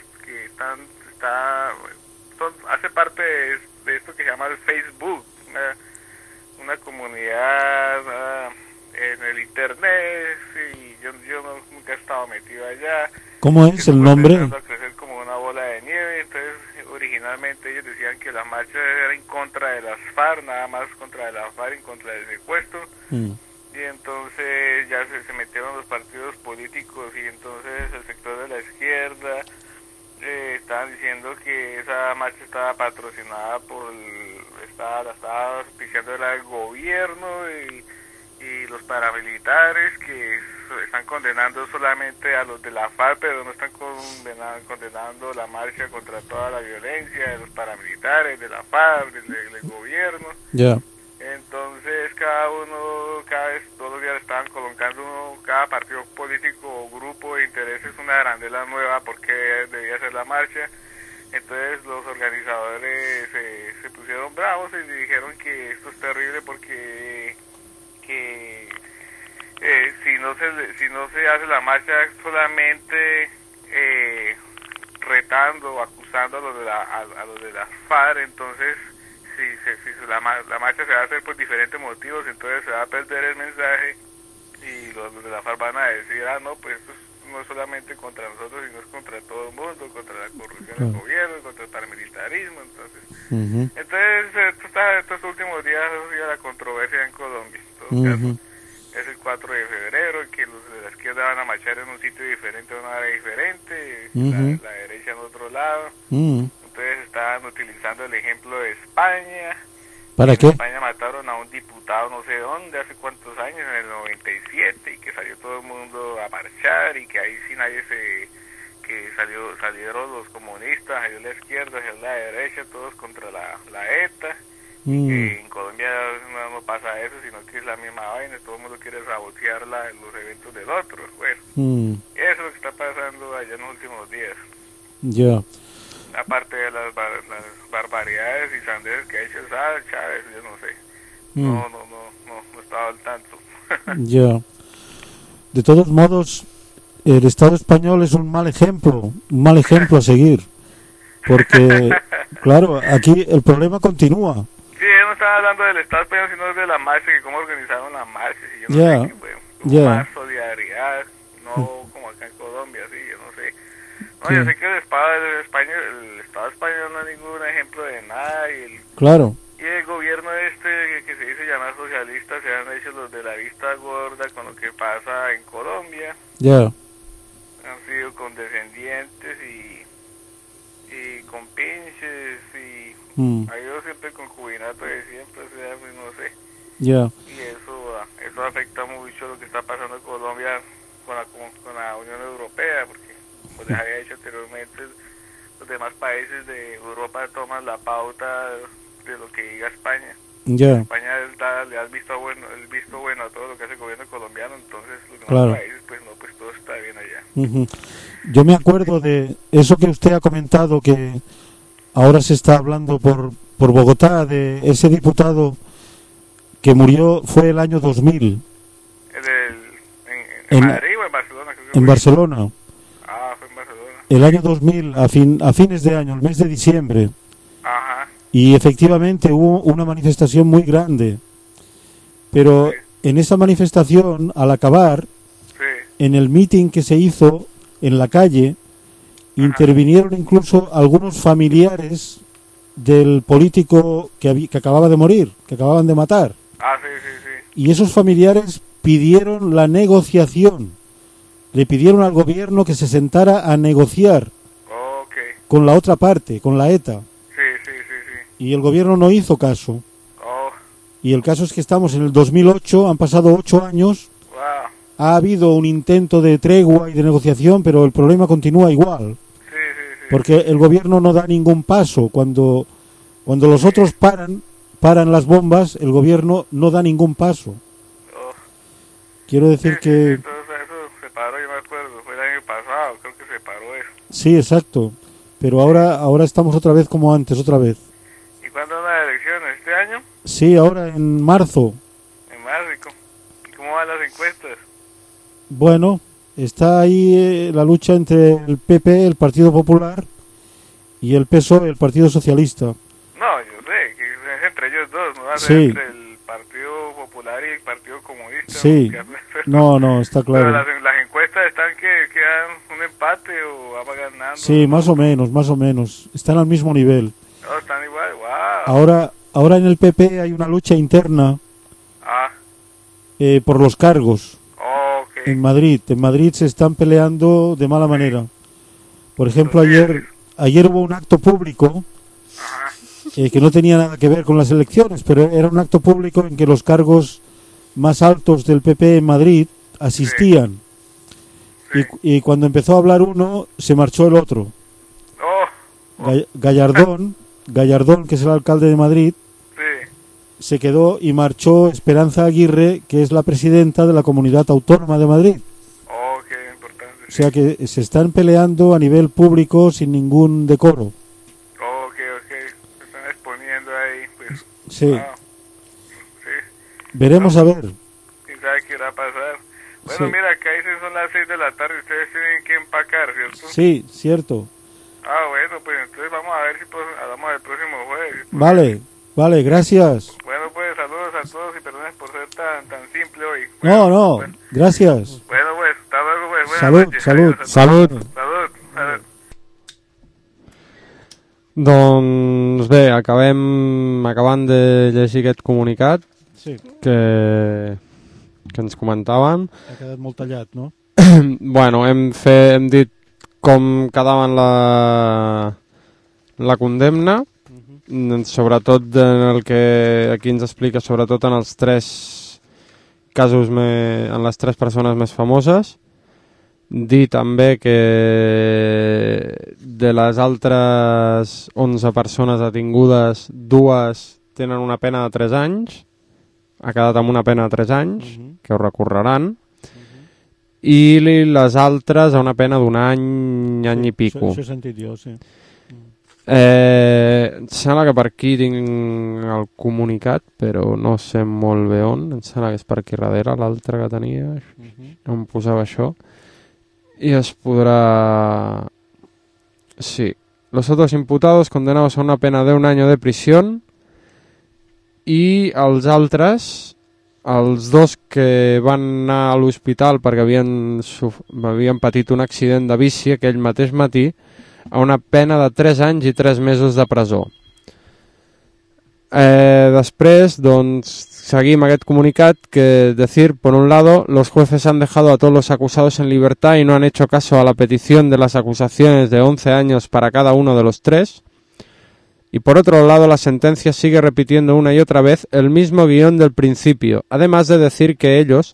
hace parte de esto que se llama el Facebook, una comunidad en el internet, y yo nunca he estado metido allá. ¿Cómo es el nombre? A crecer como una bola de nieve. Entonces originalmente ellos decían que la marcha era en contra de las FARC, nada más contra de la FARC, en contra del secuestro. Y entonces ya se metieron los partidos políticos, y entonces el sector de la izquierda estaban diciendo que esa marcha estaba patrocinada la estaba auspiciando el gobierno y los paramilitares, que están condenando solamente a los de la FARC, pero no están condenando la marcha contra toda la violencia de los paramilitares, de la FARC, del gobierno. Entonces todos los días estaban colocando cada partido político o grupo de intereses una arandela nueva porque debía ser la marcha. Entonces los organizadores se pusieron bravos y dijeron que esto es terrible porque si no se hace la marcha solamente retando o acusando a los de la FARC, entonces si la marcha se va a hacer por diferentes motivos, entonces se va a perder el mensaje y los de la FARC van a decir, no, pues esto no es solamente contra nosotros, sino es contra todo el mundo, contra la contra el gobierno, contra el paramilitarismo, entonces... Ujú. Entonces, estos últimos días ha sido la controversia en Colombia. En todo Ujú. caso, es el 4 de febrero, que los de la izquierda van a marchar en un sitio diferente, a una área diferente, Ujú. la derecha en otro lado. Mm. Entonces estaban utilizando el ejemplo de España. ¿Para En qué? España mataron a un diputado no sé dónde, hace cuántos años, en el 97, y que salió todo el mundo a marchar, y que ahí sí nadie que salieron los comunistas, salió la izquierda, salió la derecha, todos contra la ETA. Que en Colombia no pasa eso, sino que es la misma vaina, todo el mundo quiere sabotear los eventos del otro. Bueno, eso es lo que está pasando allá en los últimos días. Ya. Aparte de las barbaridades y sandeces que ha hecho Chávez, yo no sé. Mm. No estaba al tanto. Ya. De todos modos, el Estado español es un mal ejemplo a seguir. Porque, claro, aquí el problema continúa. Sí, no estaba hablando del Estado español, sino de la marcha, que cómo organizaron las marchas. Y yo no Ya, sé, hubo ya. más solidaridad, no como acá en Colombia, sí, yo no sé. No, yo sé que el Estado español no es ningún ejemplo de nada, Claro. y el gobierno que se dice llamar socialista se han hecho los de la vista gorda con lo que pasa en Colombia. Ya. Han sido condescendientes y con pinches y ha ido siempre concubinato de siempre, o sea, pues, no sé. Ya. Y eso afecta mucho lo que está pasando en Colombia con la Unión Europea, porque como les había dicho anteriormente, los demás países de Europa toman la pauta de lo que diga España. Ya. España le da el visto bueno a todo lo que hace el gobierno colombiano, entonces los demás Claro. países, pues no, pues todo está bien allá. Ujú. Yo me acuerdo de eso que usted ha comentado, que ahora se está hablando por Bogotá, de ese diputado que murió, fue el año 2000. ¿En Madrid o en Barcelona? Creo que En fue. Barcelona. Ah, fue en Barcelona. El año 2000, a fines de año, el mes de diciembre. Ajá. Y efectivamente hubo una manifestación muy grande. Pero en esa manifestación, al acabar, en el meeting que se hizo en la calle, intervinieron incluso algunos familiares del político que acababa de morir, que acababan de matar. Ah, sí, sí, sí. Y esos familiares pidieron la negociación. Le pidieron al gobierno que se sentara a negociar con la otra parte, con la ETA. Sí, sí, sí, sí. Y el gobierno no hizo caso. Oh, Y el caso es que estamos en el 2008, han pasado 8 años, wow. ha habido un intento de tregua y de negociación, pero el problema continúa igual. Porque el gobierno no da ningún paso. Cuando los otros paran las bombas, el gobierno no da ningún paso. Quiero decir que... Entonces eso se paró, yo me acuerdo, fue el año pasado, creo que se paró eso. Sí, exacto. Pero ahora estamos otra vez como antes, otra vez. ¿Y cuándo son las elecciones? ¿Este año? Sí, ahora en marzo. En marzo. ¿Y cómo van las encuestas? Bueno, está ahí la lucha entre el PP, el Partido Popular, y el PSOE, el Partido Socialista. No, yo sé, que es entre ellos dos, no va a ser Sí. entre el Partido Popular y el Partido Comunista. Sí. No, está Pero claro. las encuestas están que dan un empate o va ganando. Sí, más o menos. Están al mismo nivel. No, están igual, wow. Ahora en el PP hay una lucha interna por los cargos. En Madrid se están peleando de mala manera. Por ejemplo, ayer hubo un acto público que no tenía nada que ver con las elecciones, pero era un acto público en que los cargos más altos del PP en Madrid asistían. Y cuando empezó a hablar uno, se marchó el otro. Gallardón, que es el alcalde de Madrid, se quedó y marchó Esperanza Aguirre, que es la presidenta de la Comunidad Autónoma de Madrid. O sea que se están peleando a nivel público sin ningún decoro. Se están exponiendo ahí, pues. Sí. Wow. Veremos a ver. ¿Quién sabe qué irá a pasar? Bueno, Sí. mira, acá dicen son las 6 de la tarde, ustedes tienen que empacar, ¿cierto? Sí, cierto. Ah, bueno, pues entonces vamos a ver si hablamos el próximo jueves. Vale, gracias. Bueno, pues saludos a todos y perdonen por ser tan simple hoy. No, gracias. Bueno, pues, hasta luego, pues. Buenas Salud, noches. salud. Adiós a todos. Salud. Salud. Doncs bé, acabant de llegir aquest comunicat Sí. que ens comentaven. Ha quedat molt tallat, no? Bueno, hem dit com quedaven la condemna, sobretot en el que aquí ens explica, sobretot en els 3 casos, en les 3 persones més famoses. Dir també que de les altres 11 persones detingudes, 2 tenen una pena de 3 anys, ha quedat amb una pena de 3 anys, que ho recorreran, i les altres a una pena d'1 any, any i pico. Això he sentit jo, sí. Em sembla que per aquí tinc el comunicat, però no sé molt bé on. Em sembla que és per aquí darrere, l'altre que tenia. On posava això. Y es podrá... Sí. Los otros imputados condenados a una pena de 1 año de prisión i els altres, els 2 que van anar a l'hospital perquè havien patit un accident de bici aquell mateix matí, a una pena de 3 anys i 3 mesos de presó. Després, doncs, seguim aquest comunicat que decir, por un lado, los jueces han dejado a todos los acusados en libertad y no han hecho caso a la petición de las acusaciones de 11 años para cada uno de los 3. Y por otro lado, la sentencia sigue repitiendo una y otra vez el mismo guión del principio, además de decir que ellos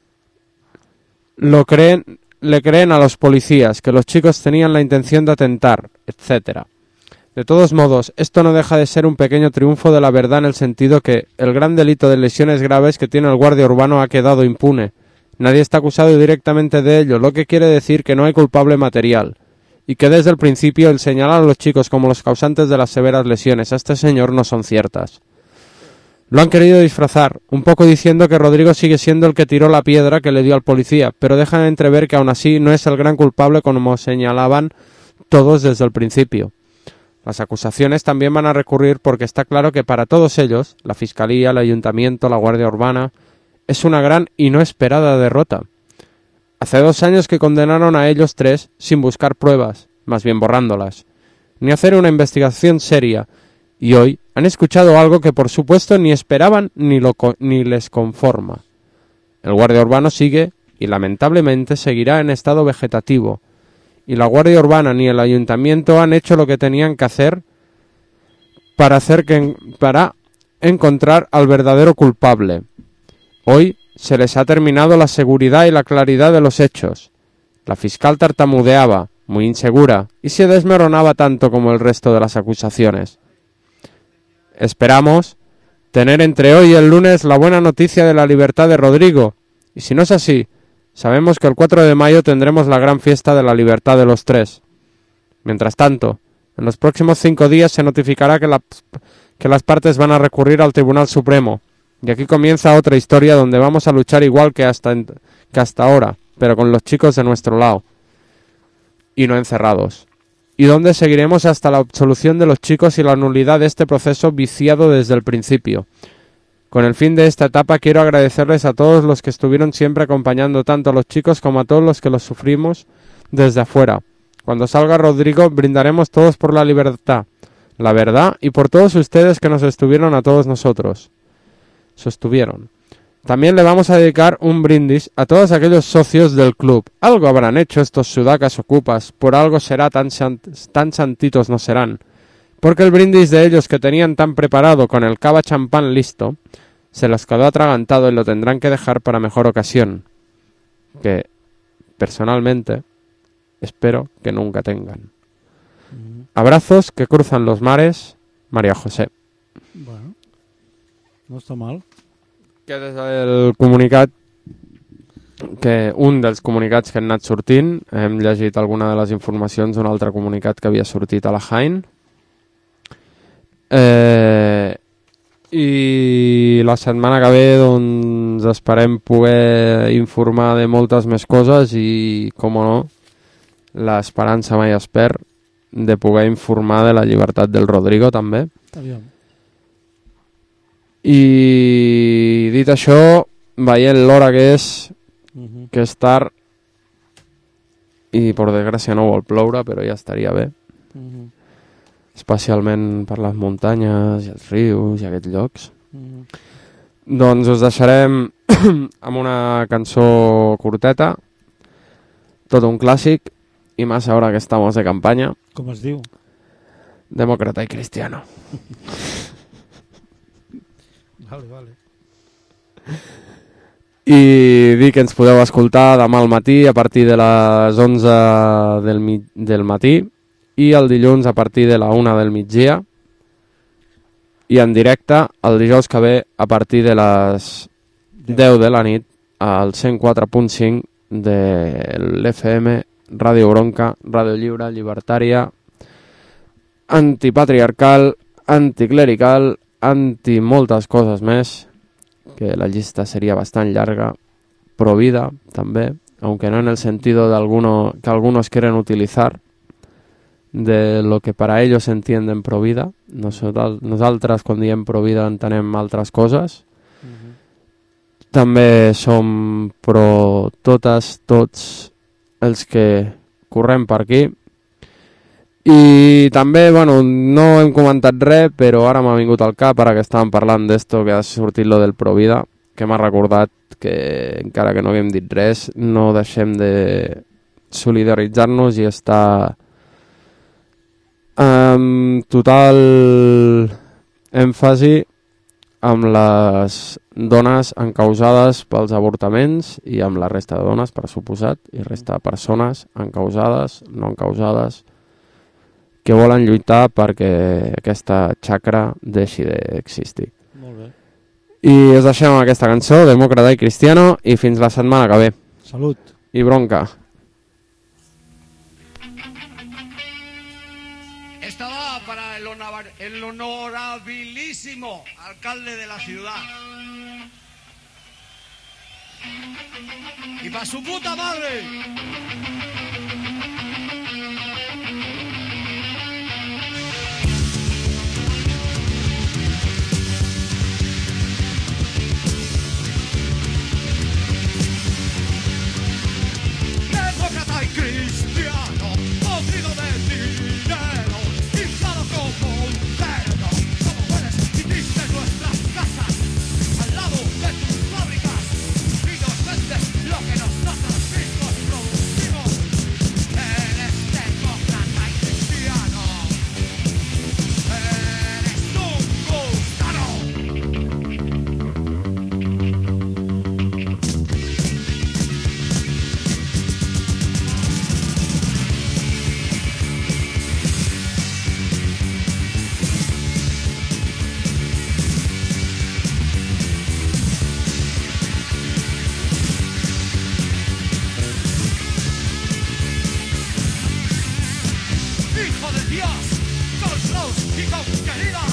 le creen a los policías, que los chicos tenían la intención de atentar, etc. De todos modos, esto no deja de ser un pequeño triunfo de la verdad en el sentido que el gran delito de lesiones graves que tiene el guardia urbano ha quedado impune. Nadie está acusado directamente de ello, lo que quiere decir que no hay culpable material. Y que desde el principio el señalar a los chicos como los causantes de las severas lesiones a este señor no son ciertas. Lo han querido disfrazar, un poco diciendo que Rodrigo sigue siendo el que tiró la piedra que le dio al policía, pero dejan entrever que aún así no es el gran culpable como señalaban todos desde el principio. Las acusaciones también van a recurrir porque está claro que para todos ellos, la Fiscalía, el Ayuntamiento, la Guardia Urbana, es una gran y no esperada derrota. Hace 2 años que condenaron a ellos 3 sin buscar pruebas, más bien borrándolas, ni hacer una investigación seria, y hoy han escuchado algo que por supuesto ni esperaban ni les conforma. El guardia urbano sigue y lamentablemente seguirá en estado vegetativo, y la Guardia Urbana ni el Ayuntamiento han hecho lo que tenían que hacer para encontrar al verdadero culpable. Hoy se les ha terminado la seguridad y la claridad de los hechos. La fiscal tartamudeaba, muy insegura, y se desmoronaba tanto como el resto de las acusaciones. Esperamos tener entre hoy y el lunes la buena noticia de la libertad de Rodrigo, y si no es así, sabemos que el 4 de mayo tendremos la gran fiesta de la libertad de los 3. Mientras tanto, en los próximos 5 días se notificará que las partes van a recurrir al Tribunal Supremo. Y aquí comienza otra historia donde vamos a luchar igual que hasta ahora, pero con los chicos de nuestro lado. Y no encerrados. Y donde seguiremos hasta la absolución de los chicos y la nulidad de este proceso viciado desde el principio. Con el fin de esta etapa quiero agradecerles a todos los que estuvieron siempre acompañando tanto a los chicos como a todos los que los sufrimos desde afuera. Cuando salga Rodrigo brindaremos todos por la libertad, la verdad y por todos ustedes que nos estuvieron a todos nosotros. Sostuvieron. También le vamos a dedicar un brindis a todos aquellos socios del club. Algo habrán hecho estos sudacas ocupas, por algo será tan santitos no serán. Porque el brindis de ellos que tenían tan preparado con el cava champán listo, se los quedó atragantado y lo tendrán que dejar para mejor ocasión. Que, personalmente, espero que nunca tengan. Abrazos que cruzan los mares, María José. Bueno, no està mal. Aquest és el comunicat, un dels comunicats que han anat sortint. Hem llegit alguna de les informacions d'un altre comunicat que havia sortit a la Jaén. I la setmana que ve doncs esperem poder informar de moltes més coses i, com no, l'esperança mai es perd de poder informar de la llibertat del Rodrigo també. Aviam. I dit això, veient l'hora que és, que és tard i per desgràcia no vol ploure, però ja estaria bé. especialment per les muntanyes i els rius i aquests llocs. Doncs us deixarem amb una cançó curteta, tot un clàssic, y más ahora que estamos de campaña. Com es diu? Demócrata y cristiano. Vale. I dir que ens podeu escoltar demà al matí a partir de les 11 del matí i el dilluns a partir de la 1 del migdia i en directe el dijous que ve a partir de les 10 de la nit al 104.5 de l'FM, Ràdio Bronca, Ràdio Lliure, llibertària, antipatriarcal, anticlerical, anti moltes coses més, que la lista sería bastante larga, pro vida también, aunque no en el sentido de que algunos quieren utilizar de lo que para ellos entienden pro vida. Nosaltres quan diem pro vida entenem altres coses. També som pro tots els que correm per aquí. I també, bueno, no hem comentat res, però ara m'ha vingut al cap, ara que estàvem parlant d'esto, que ha sortit lo del Provida, que m'ha recordat que, encara que no haguem dit res, no deixem de solidaritzar-nos i estar amb total èmfasi amb les dones encausades pels avortaments i amb la resta de dones, per suposat, i resta de persones encausades, no encausades, que volen lluitar perquè aquesta xacra deixi d'existir. Molt bé. I us deixem amb aquesta cançó, Demòcrata i Cristiano, i fins la setmana que ve. Salut. I bronca. Esta va para el honorabilísimo alcalde de la ciudad. Y para su puta madre. Demócrata y cristiano, podrido de dinero, inflado como un cerdo. Como puedes y tristes nuestras casas, al lado de tus fábricas, y nos vendes lo que nosotros mismos producimos. Eres demócrata y cristiano, eres un gusano. Hijo de Dios, con luz y con querida.